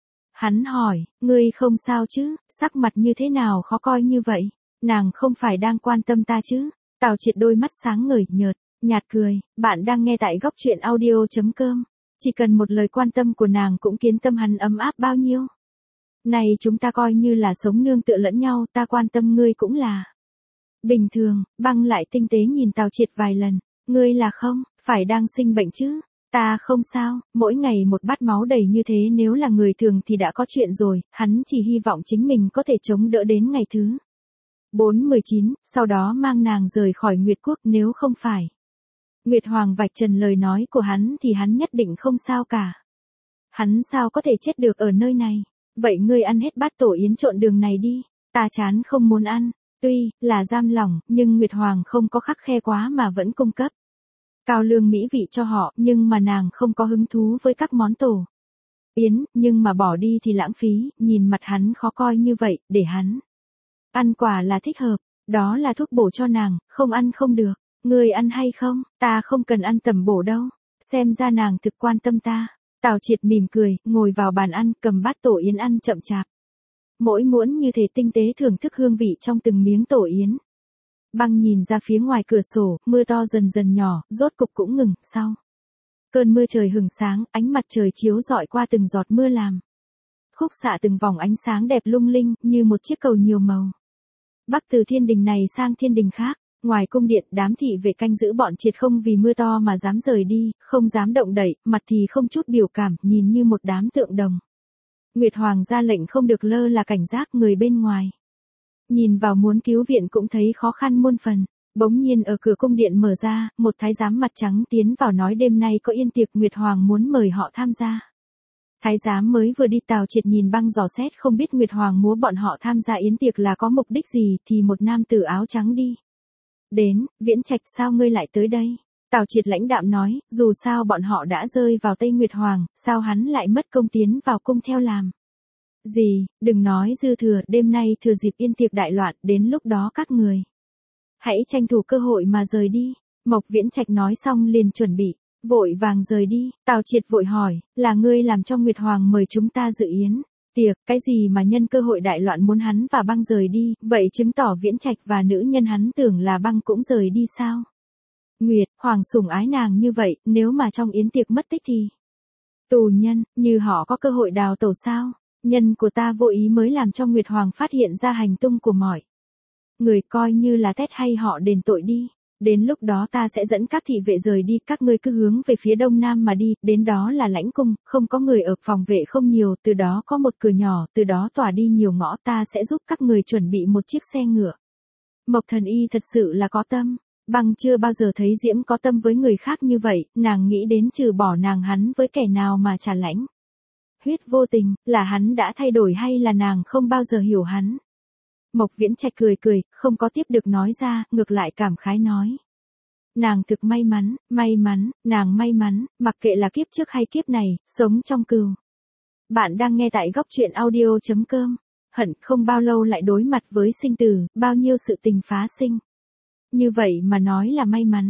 Hắn hỏi, ngươi không sao chứ, sắc mặt như thế nào khó coi như vậy, nàng không phải đang quan tâm ta chứ? Tào Triệt đôi mắt sáng ngời, nhạt cười. Bạn đang nghe tại góc truyện audio.com. Chỉ cần một lời quan tâm của nàng cũng khiến tâm hắn ấm áp bao nhiêu. Này chúng ta coi như là sống nương tựa lẫn nhau, ta quan tâm ngươi cũng là bình thường. Băng lại tinh tế nhìn Tào Triệt vài lần. Ngươi là không phải đang sinh bệnh chứ? Ta không sao, mỗi ngày một bát máu đầy như thế nếu là người thường thì đã có chuyện rồi, hắn chỉ hy vọng chính mình có thể chống đỡ đến ngày thứ 4/19, sau đó mang nàng rời khỏi Nguyệt Quốc. Nếu không phải Nguyệt Hoàng vạch trần lời nói của hắn thì hắn nhất định không sao cả. Hắn sao có thể chết được ở nơi này? Vậy ngươi ăn hết bát tổ yến trộn đường này đi, ta chán không muốn ăn. Tuy là giam lỏng, nhưng Nguyệt Hoàng không có khắt khe quá mà vẫn cung cấp cao lương mỹ vị cho họ, nhưng mà nàng không có hứng thú với các món tổ yến, nhưng mà bỏ đi thì lãng phí. Nhìn mặt hắn khó coi như vậy, để hắn ăn quả là thích hợp. Đó là thuốc bổ cho nàng, không ăn không được. Ngươi ăn hay không? Ta không cần ăn tẩm bổ đâu. Xem ra nàng thực quan tâm ta. Tào Triệt mỉm cười, ngồi vào bàn ăn, cầm bát tổ yến ăn chậm chạp. Mỗi muỗng như thể tinh tế thưởng thức hương vị trong từng miếng tổ yến. Băng nhìn ra phía ngoài cửa sổ, mưa to dần dần nhỏ, rốt cục cũng ngừng. Sau cơn mưa trời hừng sáng, ánh mặt trời chiếu rọi qua từng giọt mưa làm khúc xạ từng vòng ánh sáng đẹp lung linh, như một chiếc cầu nhiều màu. Bắc từ thiên đình này sang thiên đình khác, ngoài cung điện, đám thị vệ canh giữ bọn Triệt không vì mưa to mà dám rời đi, không dám động đậy, mặt thì không chút biểu cảm, nhìn như một đám tượng đồng. Nguyệt Hoàng ra lệnh không được lơ là cảnh giác, người bên ngoài nhìn vào muốn cứu viện cũng thấy khó khăn muôn phần. Bỗng nhiên ở cửa cung điện mở ra, một thái giám mặt trắng tiến vào nói đêm nay có yên tiệc, Nguyệt Hoàng muốn mời họ tham gia. Thái giám mới vừa đi. Tào Triệt nhìn Băng dò xét, không biết Nguyệt Hoàng múa bọn họ tham gia yến tiệc là có mục đích gì, thì một nam tử áo trắng đi đến. Viễn Trạch, sao ngươi lại tới đây? Tào Triệt lãnh đạm nói, dù sao bọn họ đã rơi vào tay Nguyệt Hoàng, sao hắn lại mất công tiến vào cung theo làm gì? Đừng nói dư thừa, đêm nay thừa dịp yên tiệc đại loạn, đến lúc đó các người hãy tranh thủ cơ hội mà rời đi. Mộc Viễn Trạch nói xong liền chuẩn bị vội vàng rời đi. Tào Triệt vội hỏi, là ngươi làm cho Nguyệt Hoàng mời chúng ta dự yến tiệc, cái gì mà nhân cơ hội đại loạn muốn hắn và Băng rời đi, vậy chứng tỏ Viễn Trạch và nữ nhân hắn tưởng là Băng cũng rời đi sao? Nguyệt Hoàng sủng ái nàng như vậy, nếu mà trong yến tiệc mất tích thì tù nhân như họ có cơ hội đào tẩu sao? Nhân của ta vô ý mới làm cho Nguyệt Hoàng phát hiện ra hành tung của mọi người, coi như là tét hay họ đền tội đi. Đến lúc đó ta sẽ dẫn các thị vệ rời đi, các ngươi cứ hướng về phía đông nam mà đi, đến đó là lãnh cung, không có người ở, phòng vệ không nhiều, từ đó có một cửa nhỏ, từ đó tỏa đi nhiều ngõ, ta sẽ giúp các người chuẩn bị một chiếc xe ngựa. Mộc Thần Y thật sự là có tâm. Băng chưa bao giờ thấy Diễm có tâm với người khác như vậy, nàng nghĩ đến trừ bỏ nàng hắn với kẻ nào mà trả lãnh huyết vô tình, là hắn đã thay đổi hay là nàng không bao giờ hiểu hắn. Mộc Viễn Trạch cười cười, không có tiếp được nói ra, ngược lại cảm khái nói. Nàng thực may mắn, nàng may mắn, mặc kệ là kiếp trước hay kiếp này, sống trong cừu. Bạn đang nghe tại góc truyện audio.com. Hận không bao lâu lại đối mặt với sinh tử, bao nhiêu sự tình phá sinh. Như vậy mà nói là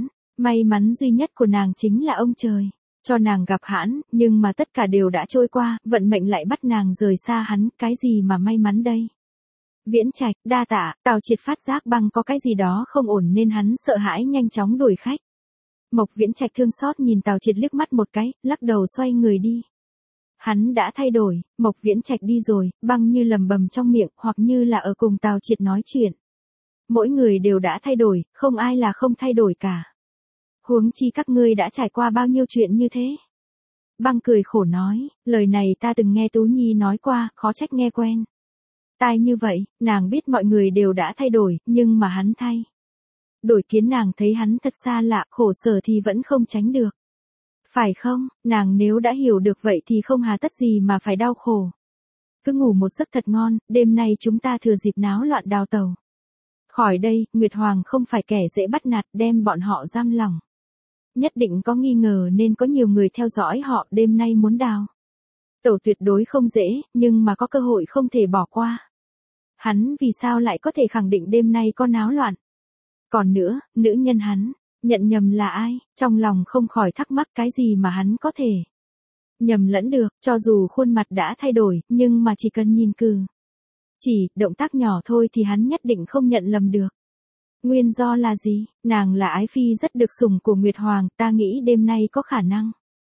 may mắn duy nhất của nàng chính là ông trời cho nàng gặp hãn, nhưng mà tất cả đều đã trôi qua, vận mệnh lại bắt nàng rời xa hắn, cái gì mà may mắn đây? Viễn Trạch, đa tạ, Tào Triệt phát giác Băng có cái gì đó không ổn nên hắn sợ hãi nhanh chóng đuổi khách. Mộc Viễn Trạch thương xót nhìn Tào Triệt liếc mắt một cái, lắc đầu xoay người đi. Hắn đã thay đổi, Mộc Viễn Trạch đi rồi, Băng như lầm bầm trong miệng, hoặc như là ở cùng Tào Triệt nói chuyện. Mỗi người đều đã thay đổi, không ai là không thay đổi cả. Huống chi các ngươi đã trải qua bao nhiêu chuyện như thế. Băng cười khổ nói, lời này ta từng nghe Tú Nhi nói qua, khó trách nghe quen. Tai như vậy, nàng biết mọi người đều đã thay đổi, nhưng mà hắn thay đổi khiến nàng thấy hắn thật xa lạ, khổ sở thì vẫn không tránh được. Phải không, nàng nếu đã hiểu được vậy thì không hà tất gì mà phải đau khổ. Cứ ngủ một giấc thật ngon, đêm nay chúng ta thừa dịp náo loạn đào tẩu. Khỏi đây, Nguyệt Hoàng không phải kẻ dễ bắt nạt, đem bọn họ giam lỏng. Nhất định có nghi ngờ nên có nhiều người theo dõi họ, đêm nay muốn đào tẩu tuyệt đối không dễ, nhưng mà có cơ hội không thể bỏ qua. Hắn vì sao lại có thể khẳng định đêm nay có náo loạn? Còn nữa, nữ nhân hắn nhận nhầm là ai? Trong lòng không khỏi thắc mắc cái gì mà hắn có thể nhầm lẫn được, cho dù khuôn mặt đã thay đổi, nhưng mà chỉ cần nhìn chỉ động tác nhỏ thôi thì hắn nhất định không nhận lầm được. Nguyên do là gì? Nàng là ái phi rất được sủng của Nguyệt Hoàng, ta nghĩ đêm nay có khả năng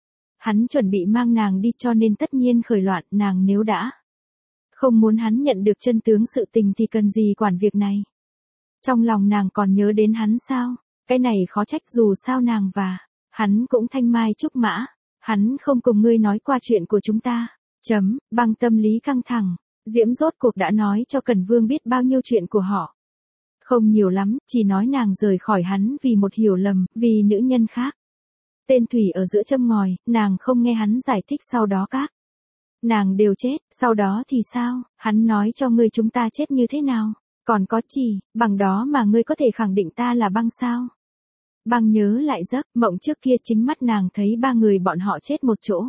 hắn chuẩn bị mang nàng đi, cho nên tất nhiên khởi loạn, nàng nếu đã không muốn hắn nhận được chân tướng sự tình thì cần gì quản việc này. Trong lòng nàng còn nhớ đến hắn sao? Cái này khó trách, dù sao nàng và hắn cũng thanh mai trúc mã. Hắn không cùng ngươi nói qua chuyện của chúng ta. Băng tâm lý căng thẳng. Diễm rốt cuộc đã nói cho Cần Vương biết bao nhiêu chuyện của họ. Không nhiều lắm, chỉ nói nàng rời khỏi hắn vì một hiểu lầm, vì nữ nhân khác. Tên Thủy ở giữa châm ngòi, nàng không nghe hắn giải thích, sau đó các nàng đều chết, sau đó thì sao? Hắn nói cho ngươi chúng ta chết như thế nào? Còn có chỉ, bằng đó mà ngươi có thể khẳng định ta là Băng sao? Băng nhớ lại giấc mộng trước kia, chính mắt nàng thấy ba người bọn họ chết một chỗ.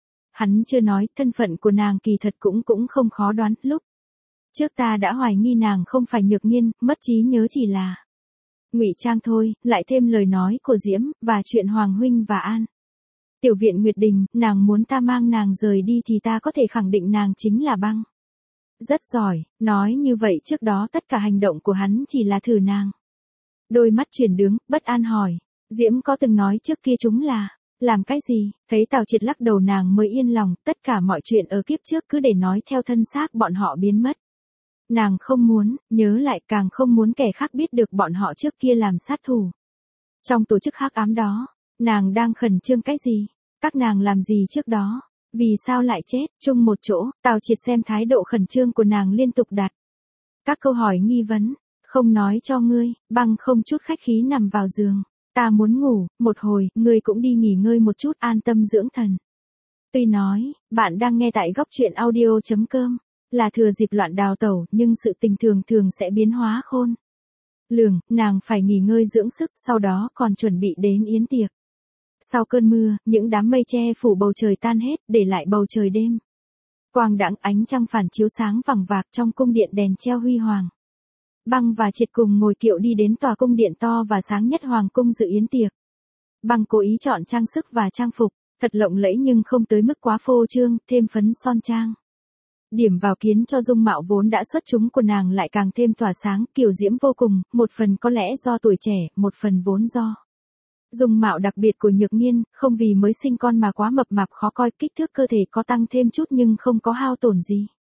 Hắn chưa nói, thân phận của nàng kỳ thật cũng không khó đoán, lúc trước ta đã hoài nghi nàng không phải Nhược Nghiên, mất trí nhớ chỉ là ngụy trang thôi, lại thêm lời nói của Diễm, và chuyện Hoàng Huynh và An Tiểu Viện Nguyệt Đình, nàng muốn ta mang nàng rời đi thì ta có thể khẳng định nàng chính là Băng. Rất giỏi, nói như vậy trước đó tất cả hành động của hắn chỉ là thử nàng. Đôi mắt chuyển đứng, bất an hỏi, Diễm có từng nói trước kia chúng là làm cái gì? Thấy Tào Triệt lắc đầu nàng mới yên lòng, tất cả mọi chuyện ở kiếp trước cứ để nói theo thân xác bọn họ biến mất. Nàng không muốn, nhớ lại, càng không muốn kẻ khác biết được bọn họ trước kia làm sát thủ. Trong tổ chức hắc ám đó, nàng đang khẩn trương cái gì? Các nàng làm gì trước đó? Vì sao lại chết chung một chỗ? Tào Triệt xem thái độ khẩn trương của nàng liên tục đặt các câu hỏi nghi vấn. Không nói cho ngươi, Băng không chút khách khí nằm vào giường. Ta muốn ngủ, một hồi, ngươi cũng đi nghỉ ngơi một chút, an tâm dưỡng thần. Tuy nói, bạn đang nghe tại góc truyện audio.com, là thừa dịp loạn đào tẩu, nhưng sự tình thường sẽ biến hóa khôn lường, nàng phải nghỉ ngơi dưỡng sức, sau đó còn chuẩn bị đến yến tiệc. Sau cơn mưa, những đám mây che phủ bầu trời tan hết, để lại bầu trời đêm quang đãng, ánh trăng phản chiếu sáng vằng vạc, trong cung điện đèn treo huy hoàng. Băng và Triệt cùng ngồi kiệu đi đến tòa cung điện to và sáng nhất hoàng cung dự yến tiệc. Băng cố ý chọn trang sức và trang phục thật lộng lẫy nhưng không tới mức quá phô trương, thêm phấn son trang điểm vào khiến cho dung mạo vốn đã xuất chúng của nàng lại càng thêm tỏa sáng, kiều diễm vô cùng, một phần có lẽ do tuổi trẻ, một phần vốn do dung mạo đặc biệt của Nhược Nghiên, không vì mới sinh con mà quá mập mạp khó coi, kích thước cơ thể có tăng thêm chút nhưng không có hao tổn gì.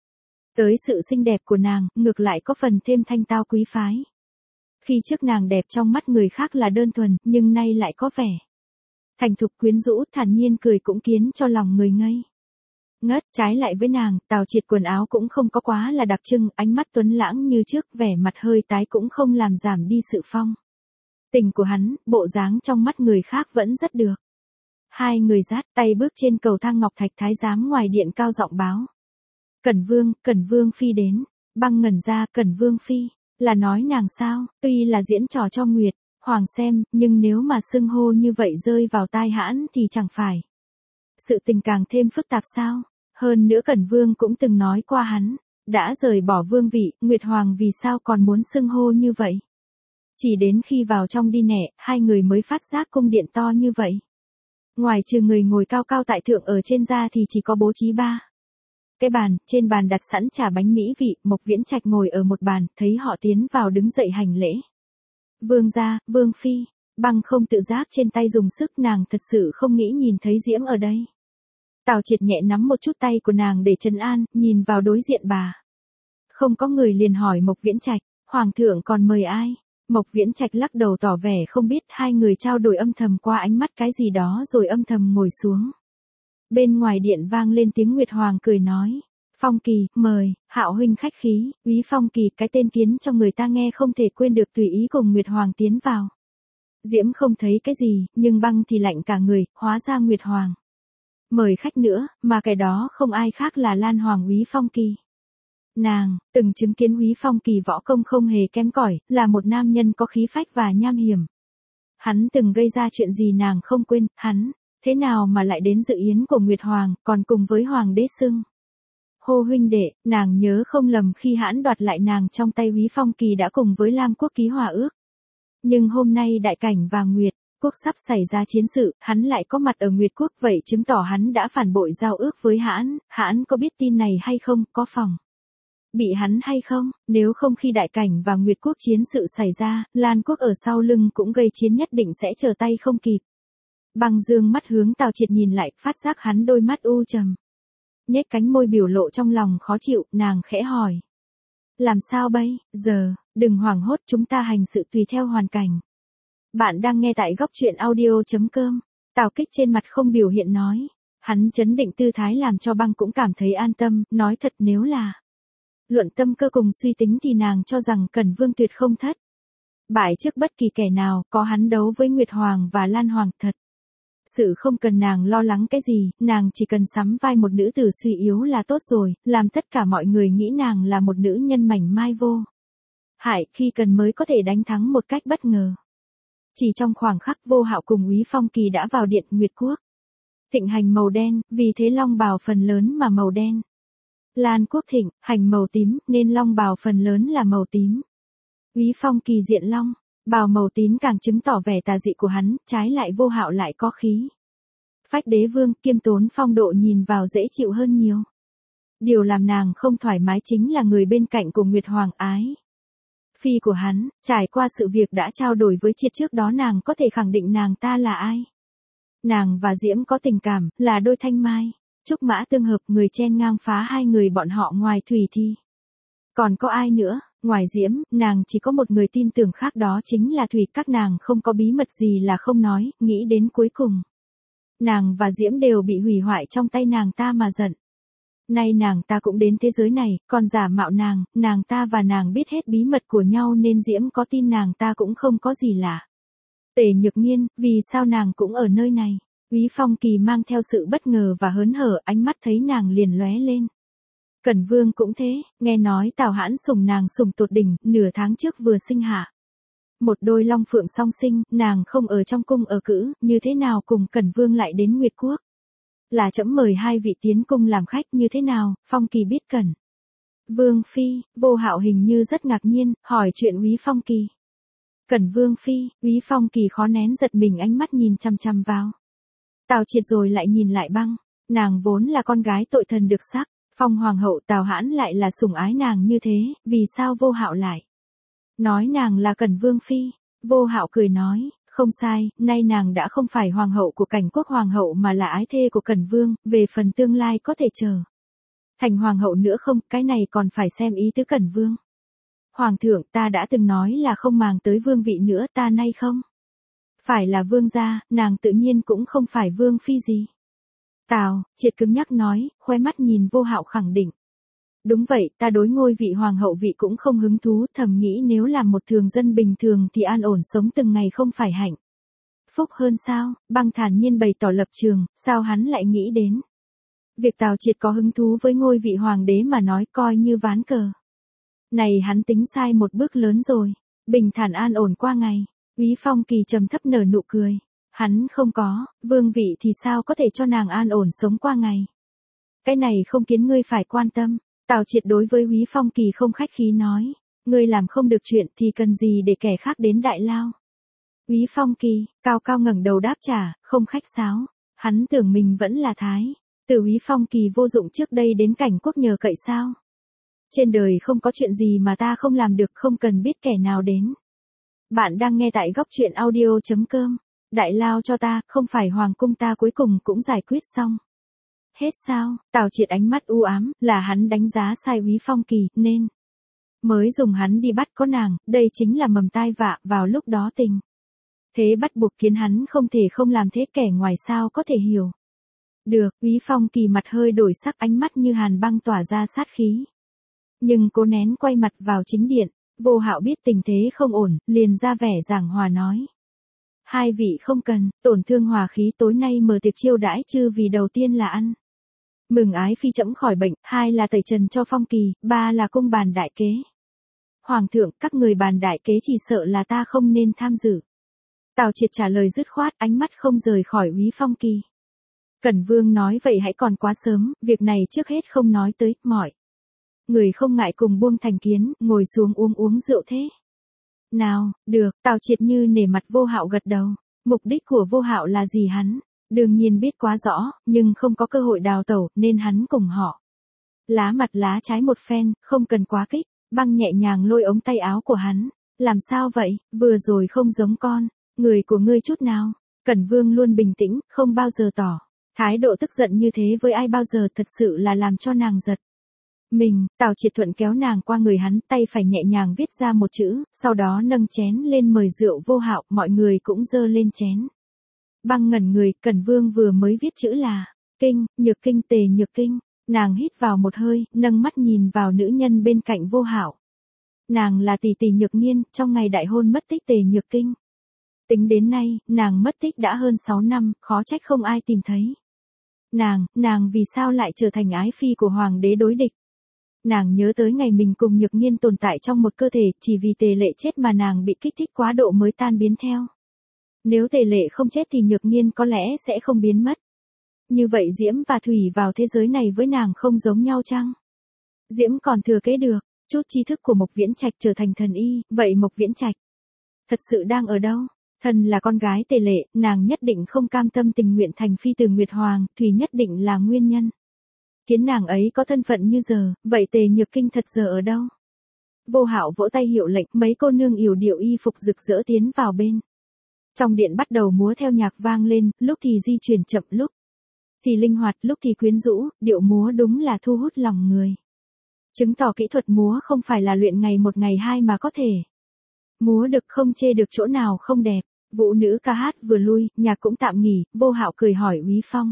Tới sự xinh đẹp của nàng, ngược lại có phần thêm thanh tao quý phái. Khi trước nàng đẹp trong mắt người khác là đơn thuần, nhưng nay lại có vẻ thành thục quyến rũ, thản nhiên cười cũng khiến cho lòng người ngây ngất. Trái lại với nàng, Tào Triệt quần áo cũng không có quá là đặc trưng, ánh mắt tuấn lãng như trước, vẻ mặt hơi tái cũng không làm giảm đi sự phong tình của hắn, bộ dáng trong mắt người khác vẫn rất được. Hai người dắt tay bước trên cầu thang ngọc thạch, thái giám ngoài điện cao giọng báo. Cẩn Vương Phi đến. Băng ngẩn ra, Cẩn Vương Phi, là nói nàng sao? Tuy là diễn trò cho Nguyệt Hoàng xem, nhưng nếu mà xưng hô như vậy rơi vào tai hãn thì chẳng phải sự tình càng thêm phức tạp sao? Hơn nữa Cẩn Vương cũng từng nói qua hắn đã rời bỏ vương vị, Nguyệt Hoàng vì sao còn muốn xưng hô như vậy? Chỉ đến khi vào trong đi nẻ, hai người mới phát giác cung điện to như vậy. Ngoài trừ người ngồi cao cao tại thượng ở trên ra thì chỉ có bố trí ba cái bàn, trên bàn đặt sẵn trà bánh mỹ vị, Mộc Viễn Trạch ngồi ở một bàn, thấy họ tiến vào đứng dậy hành lễ. Vương gia, Vương Phi, Băng không tự giác trên tay dùng sức, nàng thật sự không nghĩ nhìn thấy Diễm ở đây. Tào Triệt nhẹ nắm một chút tay của nàng để trấn an, nhìn vào đối diện bà. Không có người liền hỏi Mộc Viễn Trạch, Hoàng thượng còn mời ai? Mộc Viễn Trạch lắc đầu tỏ vẻ không biết, hai người trao đổi âm thầm qua ánh mắt cái gì đó rồi âm thầm ngồi xuống. Bên ngoài điện vang lên tiếng Nguyệt Hoàng cười nói. Phong Kỳ, mời, Hạo huynh khách khí, Úy Phong Kỳ, cái tên kiến cho người ta nghe không thể quên được, tùy ý cùng Nguyệt Hoàng tiến vào. Diễm không thấy cái gì, nhưng Băng thì lạnh cả người, hóa ra Nguyệt Hoàng mời khách nữa, mà cái đó không ai khác là Lan Hoàng Úy Phong Kỳ. Nàng từng chứng kiến Úy Phong Kỳ võ công không hề kém cỏi, là một nam nhân có khí phách và nham hiểm. Hắn từng gây ra chuyện gì nàng không quên, hắn thế nào mà lại đến dự yến của Nguyệt Hoàng, còn cùng với Hoàng đế xưng hô huynh đệ. Nàng nhớ không lầm khi hãn đoạt lại nàng trong tay Úy Phong Kỳ đã cùng với Lam Quốc ký hòa ước. Nhưng hôm nay đại cảnh và Nguyệt Quốc sắp xảy ra chiến sự, hắn lại có mặt ở Nguyệt Quốc, vậy chứng tỏ hắn đã phản bội giao ước với hãn. Hãn có biết tin này hay không, có phòng bị hắn hay không? Nếu không khi đại cảnh và Nguyệt Quốc chiến sự xảy ra, Lan Quốc ở sau lưng cũng gây chiến, nhất định sẽ trở tay không kịp. Băng dương mắt hướng Tào Triệt nhìn lại, phát giác hắn đôi mắt u trầm, nhếch cánh môi biểu lộ trong lòng khó chịu, nàng khẽ hỏi. Làm sao bây giờ? Đừng hoảng hốt, chúng ta hành sự tùy theo hoàn cảnh. Bạn đang nghe tại góc truyện audio.com. Tào Kích trên mặt không biểu hiện nói. Hắn trấn định tư thái làm cho Băng cũng cảm thấy an tâm, nói thật nếu là luận tâm cơ cùng suy tính thì nàng cho rằng Cẩn Vương tuyệt không thất bại trước bất kỳ kẻ nào, có hắn đấu với Nguyệt Hoàng và Lan Hoàng thật sự không cần nàng lo lắng cái gì, nàng chỉ cần sắm vai một nữ tử suy yếu là tốt rồi, làm tất cả mọi người nghĩ nàng là một nữ nhân mảnh mai vô hại, khi cần mới có thể đánh thắng một cách bất ngờ. Chỉ trong khoảng khắc, Vô Hạo cùng Úy Phong Kỳ đã vào điện Nguyệt Quốc. Thịnh hành màu đen, vì thế long bào phần lớn mà màu đen. Lan Quốc thịnh hành màu tím, nên long bào phần lớn là màu tím. Úy Phong Kỳ diện long bào màu tím càng chứng tỏ vẻ tà dị của hắn, trái lại Vô Hạo lại có khí phách đế vương, kiêm tốn phong độ, nhìn vào dễ chịu hơn nhiều. Điều làm nàng không thoải mái chính là người bên cạnh của Nguyệt Hoàng, Ái Phi của hắn. Trải qua sự việc đã trao đổi với Triệt trước đó, nàng có thể khẳng định nàng ta là ai. Nàng và Diễm có tình cảm, là đôi thanh mai trúc mã tương hợp, người chen ngang phá hai người bọn họ ngoài Thủy thì còn có ai nữa? Ngoài Diễm, nàng chỉ có một người tin tưởng khác, đó chính là Thủy. Các nàng không có bí mật gì là không nói, nghĩ đến cuối cùng nàng và Diễm đều bị hủy hoại trong tay nàng ta mà giận. Nay nàng ta cũng đến thế giới này, còn giả mạo nàng ta và nàng biết hết bí mật của nhau nên Diễm có tin nàng ta cũng không có gì lạ. Tề Nhược Nghiên, vì sao nàng cũng ở nơi này? Úy Phong Kỳ mang theo sự bất ngờ và hớn hở, ánh mắt thấy nàng liền lóe lên. Cẩn Vương cũng thế, nghe nói Tào Hãn sủng nàng sủng tột đỉnh, nửa tháng trước vừa sinh hạ một đôi long phượng song sinh, nàng không ở trong cung ở cữ, như thế nào cùng Cẩn Vương lại đến Nguyệt Quốc? Là trẫm mời hai vị tiến cung làm khách, như thế nào? Phong Kỳ biết Cẩn Vương Phi. Vô Hạo hình như rất ngạc nhiên, hỏi chuyện Úy Phong Kỳ. Cẩn Vương Phi. Úy Phong Kỳ khó nén giật mình, ánh mắt nhìn chằm chằm vào Tào Triệt rồi lại nhìn lại Băng. Nàng vốn là con gái tội thần được sắc phong hoàng hậu, Tào Hãn lại là sủng ái nàng như thế, vì sao Vô Hạo lại nói nàng là Cẩn Vương Phi? Vô Hạo cười nói, không sai, nay nàng đã không phải hoàng hậu của Cảnh Quốc hoàng hậu mà là ái thê của Cẩn Vương, về phần tương lai có thể chờ Thành hoàng hậu nữa không, cái này còn phải xem ý tứ Cẩn Vương. Hoàng thượng, ta đã từng nói là không màng tới vương vị nữa, ta nay không phải là vương gia, nàng tự nhiên cũng không phải vương phi gì. Tào Triệt cứng nhắc nói, khoe mắt nhìn Vô Hạo khẳng định. Đúng vậy, ta đối ngôi vị hoàng hậu vị cũng không hứng thú, thầm nghĩ nếu làm một thường dân bình thường thì an ổn sống từng ngày không phải hạnh phúc hơn sao? Băng thản nhiên bày tỏ lập trường, sao hắn lại nghĩ đến việc Tào Triệt có hứng thú với ngôi vị hoàng đế mà nói coi như ván cờ. Này hắn tính sai một bước lớn rồi, bình thản an ổn qua ngày. Úy Phong Kỳ trầm thấp nở nụ cười. Hắn không có, vương vị thì sao có thể cho nàng an ổn sống qua ngày. Cái này không khiến ngươi phải quan tâm. Tào Triệt đối với Úy Phong Kỳ không khách khí nói. Ngươi làm không được chuyện thì cần gì để kẻ khác đến đại lao. Úy Phong Kỳ, cao cao ngẩng đầu đáp trả, không khách sáo. Hắn tưởng mình vẫn là thái. Từ Úy Phong Kỳ vô dụng trước đây đến cảnh quốc nhờ cậy sao. Trên đời không có chuyện gì mà ta không làm được, không cần biết kẻ nào đến. Bạn đang nghe tại góc truyện audio.com. Đại lao cho ta, không phải hoàng cung ta cuối cùng cũng giải quyết xong. Hết sao? Tào Triệt ánh mắt u ám, là hắn đánh giá sai Úy Phong Kỳ, nên mới dùng hắn đi bắt có nàng, đây chính là mầm tai vạ, vào lúc đó tình thế bắt buộc khiến hắn không thể không làm thế, kẻ ngoài sao có thể hiểu. Được, Úy Phong Kỳ mặt hơi đổi sắc, ánh mắt như hàn băng tỏa ra sát khí. Nhưng cố nén quay mặt vào chính điện. Vô Hạo biết tình thế không ổn, liền ra vẻ giảng hòa nói. Hai vị không cần, tổn thương hòa khí, tối nay mở tiệc chiêu đãi chư vì đầu tiên là ăn mừng ái phi trẫm khỏi bệnh, hai là tẩy trần cho Phong Kỳ, ba là cung bàn đại kế. Hoàng thượng, các người bàn đại kế chỉ sợ là ta không nên tham dự. Tào Triệt trả lời dứt khoát, ánh mắt không rời khỏi Úy Phong Kỳ. Cẩn Vương nói vậy hãy còn quá sớm, việc này trước hết không nói tới, mọi người không ngại cùng buông thành kiến, ngồi xuống uống rượu thế. Nào, được, Tào Triệt như nể mặt Vô Hạo gật đầu. Mục đích của Vô Hạo là gì hắn đương nhiên biết quá rõ, nhưng không có cơ hội đào tẩu, nên hắn cùng họ lá mặt lá trái một phen, không cần quá kích. Băng nhẹ nhàng lôi ống tay áo của hắn. Làm sao vậy, vừa rồi không giống con người của ngươi chút nào. Cẩn Vương luôn bình tĩnh, không bao giờ tỏ thái độ tức giận như thế với ai bao giờ, thật sự là làm cho nàng giật mình. Tào Triệt thuận kéo nàng qua người hắn, tay phải nhẹ nhàng viết ra một chữ, sau đó nâng chén lên mời rượu Vô Hạo, mọi người cũng dơ lên chén. Băng ngẩn người, Cẩn Vương vừa mới viết chữ là kinh, nhược kinh, tề nhược kinh. Nàng hít vào một hơi, nâng mắt nhìn vào nữ nhân bên cạnh Vô Hạo. Nàng là tỷ tỷ Nhược Nghiên, trong ngày đại hôn mất tích tề nhược kinh. Tính đến nay, nàng mất tích đã hơn 6 năm, khó trách không ai tìm thấy. Nàng vì sao lại trở thành ái phi của hoàng đế đối địch? Nàng nhớ tới ngày mình cùng Nhược Nghiên tồn tại trong một cơ thể, chỉ vì Tề Lệ chết mà nàng bị kích thích quá độ mới tan biến theo. Nếu Tề Lệ không chết thì Nhược Nghiên có lẽ sẽ không biến mất. Như vậy Diễm và Thủy vào thế giới này với nàng không giống nhau chăng? Diễm còn thừa kế được chút tri thức của Mộc Viễn Trạch trở thành thần y, vậy Mộc Viễn Trạch thật sự đang ở đâu? Thần là con gái Tề Lệ, nàng nhất định không cam tâm tình nguyện thành phi tử Nguyệt Hoàng, Thủy nhất định là nguyên nhân khiến nàng ấy có thân phận như giờ, vậy Tề Nhược Kinh thật giờ ở đâu? Vô Hạo vỗ tay hiệu lệnh, mấy cô nương yểu điệu y phục rực rỡ tiến vào bên trong điện, bắt đầu múa theo nhạc vang lên, lúc thì di chuyển chậm, lúc thì linh hoạt, lúc thì quyến rũ, điệu múa đúng là thu hút lòng người. Chứng tỏ kỹ thuật múa không phải là luyện ngày một ngày hai mà có thể múa được, không chê được chỗ nào không đẹp. Vũ nữ ca hát vừa lui, nhạc cũng tạm nghỉ, Vô Hạo cười hỏi Úy Phong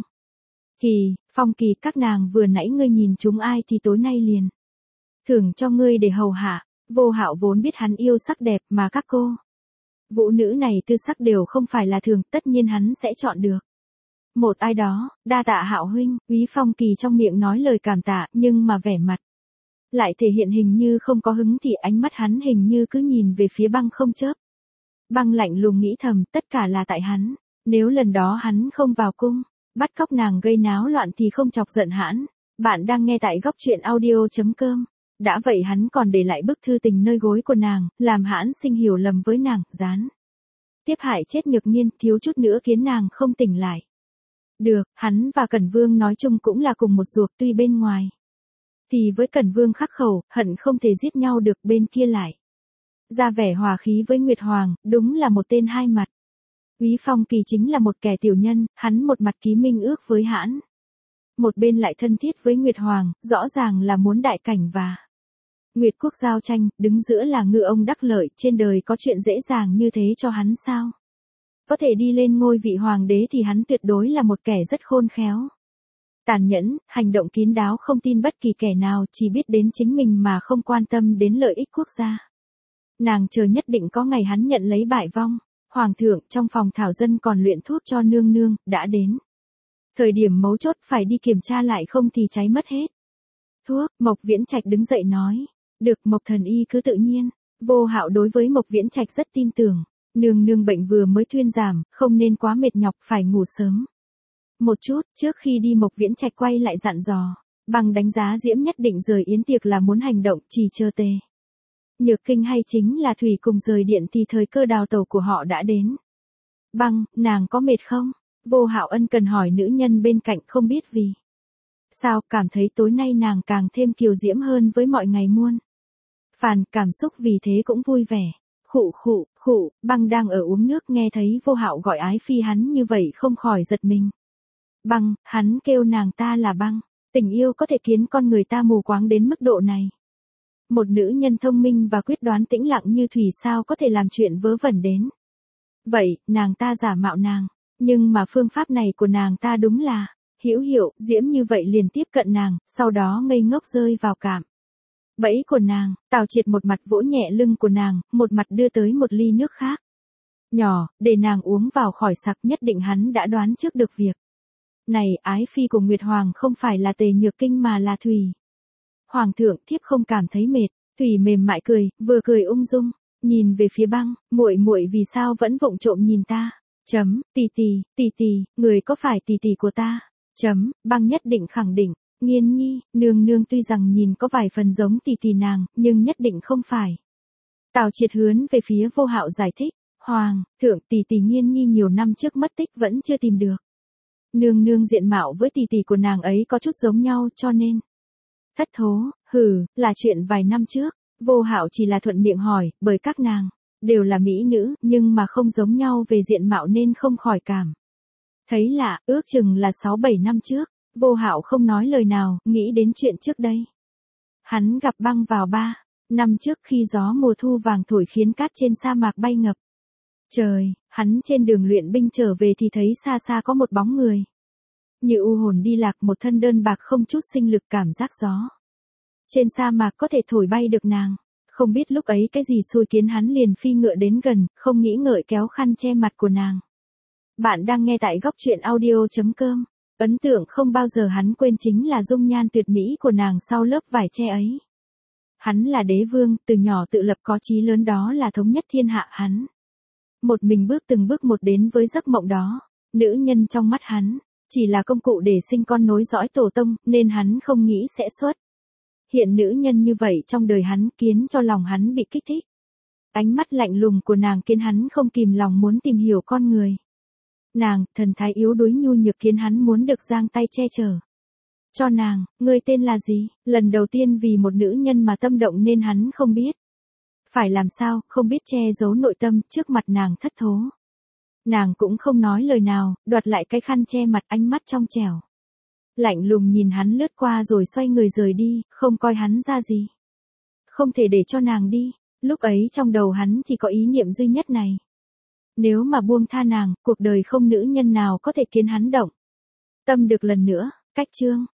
Phong Kỳ, các nàng vừa nãy ngươi nhìn chúng ai thì tối nay liền thưởng cho ngươi để hầu hạ. Vô Hạo vốn biết hắn yêu sắc đẹp, mà các cô vũ nữ này tư sắc đều không phải là thường, tất nhiên hắn sẽ chọn được một ai đó. Đa tạ Hạo huynh. Úy Phong Kỳ trong miệng nói lời cảm tạ, nhưng mà vẻ mặt lại thể hiện hình như không có hứng, thì ánh mắt hắn hình như cứ nhìn về phía Băng không chớp. Băng lạnh lùng nghĩ thầm, tất cả là tại hắn. Nếu lần đó hắn không vào cung bắt cóc nàng gây náo loạn thì không chọc giận hãn. Bạn đang nghe tại góc truyện audio.com. Đã vậy hắn còn để lại bức thư tình nơi gối của nàng, làm hãn sinh hiểu lầm với nàng, gián tiếp hại chết Nhược Nghiên, thiếu chút nữa khiến nàng không tỉnh lại. Được, hắn và Cẩn Vương nói chung cũng là cùng một ruột, tuy bên ngoài thì với Cẩn Vương khắc khẩu, hận không thể giết nhau được, bên kia lại ra vẻ hòa khí với Nguyệt Hoàng, đúng là một tên hai mặt. Úy Phong Kỳ chính là một kẻ tiểu nhân, hắn một mặt ký minh ước với hãn một bên lại thân thiết với Nguyệt Hoàng, rõ ràng là muốn đại cảnh và Nguyệt quốc giao tranh, đứng giữa là ngư ông đắc lợi, trên đời có chuyện dễ dàng như thế cho hắn sao? Có thể đi lên ngôi vị hoàng đế thì hắn tuyệt đối là một kẻ rất khôn khéo. Tàn nhẫn, hành động kín đáo, không tin bất kỳ kẻ nào, chỉ biết đến chính mình mà không quan tâm đến lợi ích quốc gia. Nàng chờ nhất định có ngày hắn nhận lấy bại vong. Hoàng thượng, trong phòng thảo dân còn luyện thuốc cho nương nương, đã đến. Thời điểm mấu chốt phải đi kiểm tra lại không thì cháy mất hết. Thuốc, Mộc Viễn Trạch đứng dậy nói. Được, Mộc thần y cứ tự nhiên. Vô Hạo đối với Mộc Viễn Trạch rất tin tưởng. Nương nương bệnh vừa mới thuyên giảm, không nên quá mệt nhọc, phải ngủ sớm. Một chút, trước khi đi Mộc Viễn Trạch quay lại dặn dò. Bằng đánh giá Diễm nhất định rời yến tiệc là muốn hành động, chỉ chờ Tề Nhược Kinh hay chính là Thủy cùng rời điện thì thời cơ đào tẩu của họ đã đến. Băng, nàng có mệt không? Vô Hạo ân cần hỏi nữ nhân bên cạnh, không biết vì sao, cảm thấy tối nay nàng càng thêm kiều diễm hơn với mọi ngày muôn Phàn, cảm xúc vì thế cũng vui vẻ. Khụ, Băng đang ở uống nước nghe thấy Vô Hạo gọi ái phi hắn như vậy không khỏi giật mình. Băng, hắn kêu nàng ta là Băng. Tình yêu có thể khiến con người ta mù quáng đến mức độ này. Một nữ nhân thông minh và quyết đoán tĩnh lặng như Thủy sao có thể làm chuyện vớ vẩn đến vậy, nàng ta giả mạo nàng. Nhưng mà phương pháp này của nàng ta đúng là hữu hiệu, Diễm như vậy liền tiếp cận nàng, sau đó ngây ngốc rơi vào cảm bẫy của nàng. Tào Triệt một mặt vỗ nhẹ lưng của nàng, một mặt đưa tới một ly nước khác nhỏ, để nàng uống vào khỏi sặc, nhất định hắn đã đoán trước được việc này. Ái phi của Nguyệt Hoàng không phải là Tề Nhược Kinh mà là Thủy. Hoàng thượng, thiếp không cảm thấy mệt. Thủy mềm mại cười, vừa cười ung dung, nhìn về phía Băng, muội vì sao vẫn vụng trộm nhìn ta? Tỷ, người có phải tỷ tỷ của ta? Băng nhất định khẳng định. Nghiên nhi, nương tuy rằng nhìn có vài phần giống tỷ tỷ nàng, nhưng nhất định không phải. Tào Triệt hướng về phía Vô Hạo giải thích. Hoàng thượng, tỷ Nghiên nhi nhiều năm trước mất tích vẫn chưa tìm được. Nương diện mạo với tỷ tỷ của nàng ấy có chút giống nhau cho nên thất thố. Là chuyện vài năm trước. Vô Hạo chỉ là thuận miệng hỏi, bởi các nàng đều là mỹ nữ, nhưng mà không giống nhau về diện mạo nên không khỏi cảm thấy lạ. Ước chừng là 6-7 năm trước. Vô Hạo không nói lời nào, nghĩ đến chuyện trước đây. Hắn gặp Băng vào 3 năm trước khi gió mùa thu vàng thổi khiến cát trên sa mạc bay ngập trời. Hắn trên đường luyện binh trở về thì thấy xa xa có một bóng người như u hồn đi lạc, một thân đơn bạc không chút sinh lực, cảm giác gió trên sa mạc có thể thổi bay được nàng. Không biết lúc ấy cái gì xui khiến hắn liền phi ngựa đến gần, không nghĩ ngợi kéo khăn che mặt của nàng. Bạn đang nghe tại góc truyện audio.com. Ấn tượng không bao giờ hắn quên chính là dung nhan tuyệt mỹ của nàng sau lớp vải che ấy. Hắn là đế vương, từ nhỏ tự lập có chí lớn, đó là thống nhất thiên hạ. Hắn một mình từng bước một đến với giấc mộng đó. Nữ nhân trong mắt hắn chỉ là công cụ để sinh con nối dõi tổ tông, nên hắn không nghĩ sẽ xuất hiện nữ nhân như vậy trong đời hắn, khiến cho lòng hắn bị kích thích. Ánh mắt lạnh lùng của nàng khiến hắn không kìm lòng muốn tìm hiểu con người nàng. Thần thái yếu đuối nhu nhược khiến hắn muốn được giang tay che chở cho nàng. Ngươi tên là gì? Lần đầu tiên vì một nữ nhân mà tâm động nên hắn không biết phải làm sao, không biết che giấu nội tâm. Trước mặt nàng thất thố, nàng cũng không nói lời nào, đoạt lại cái khăn che mặt, ánh mắt trong trẻo lạnh lùng nhìn hắn lướt qua rồi xoay người rời đi, không coi hắn ra gì. Không thể để cho nàng đi. Lúc ấy trong đầu hắn chỉ có ý niệm duy nhất này. Nếu mà buông tha nàng, cuộc đời không nữ nhân nào có thể khiến hắn động tâm được lần nữa. Cách chương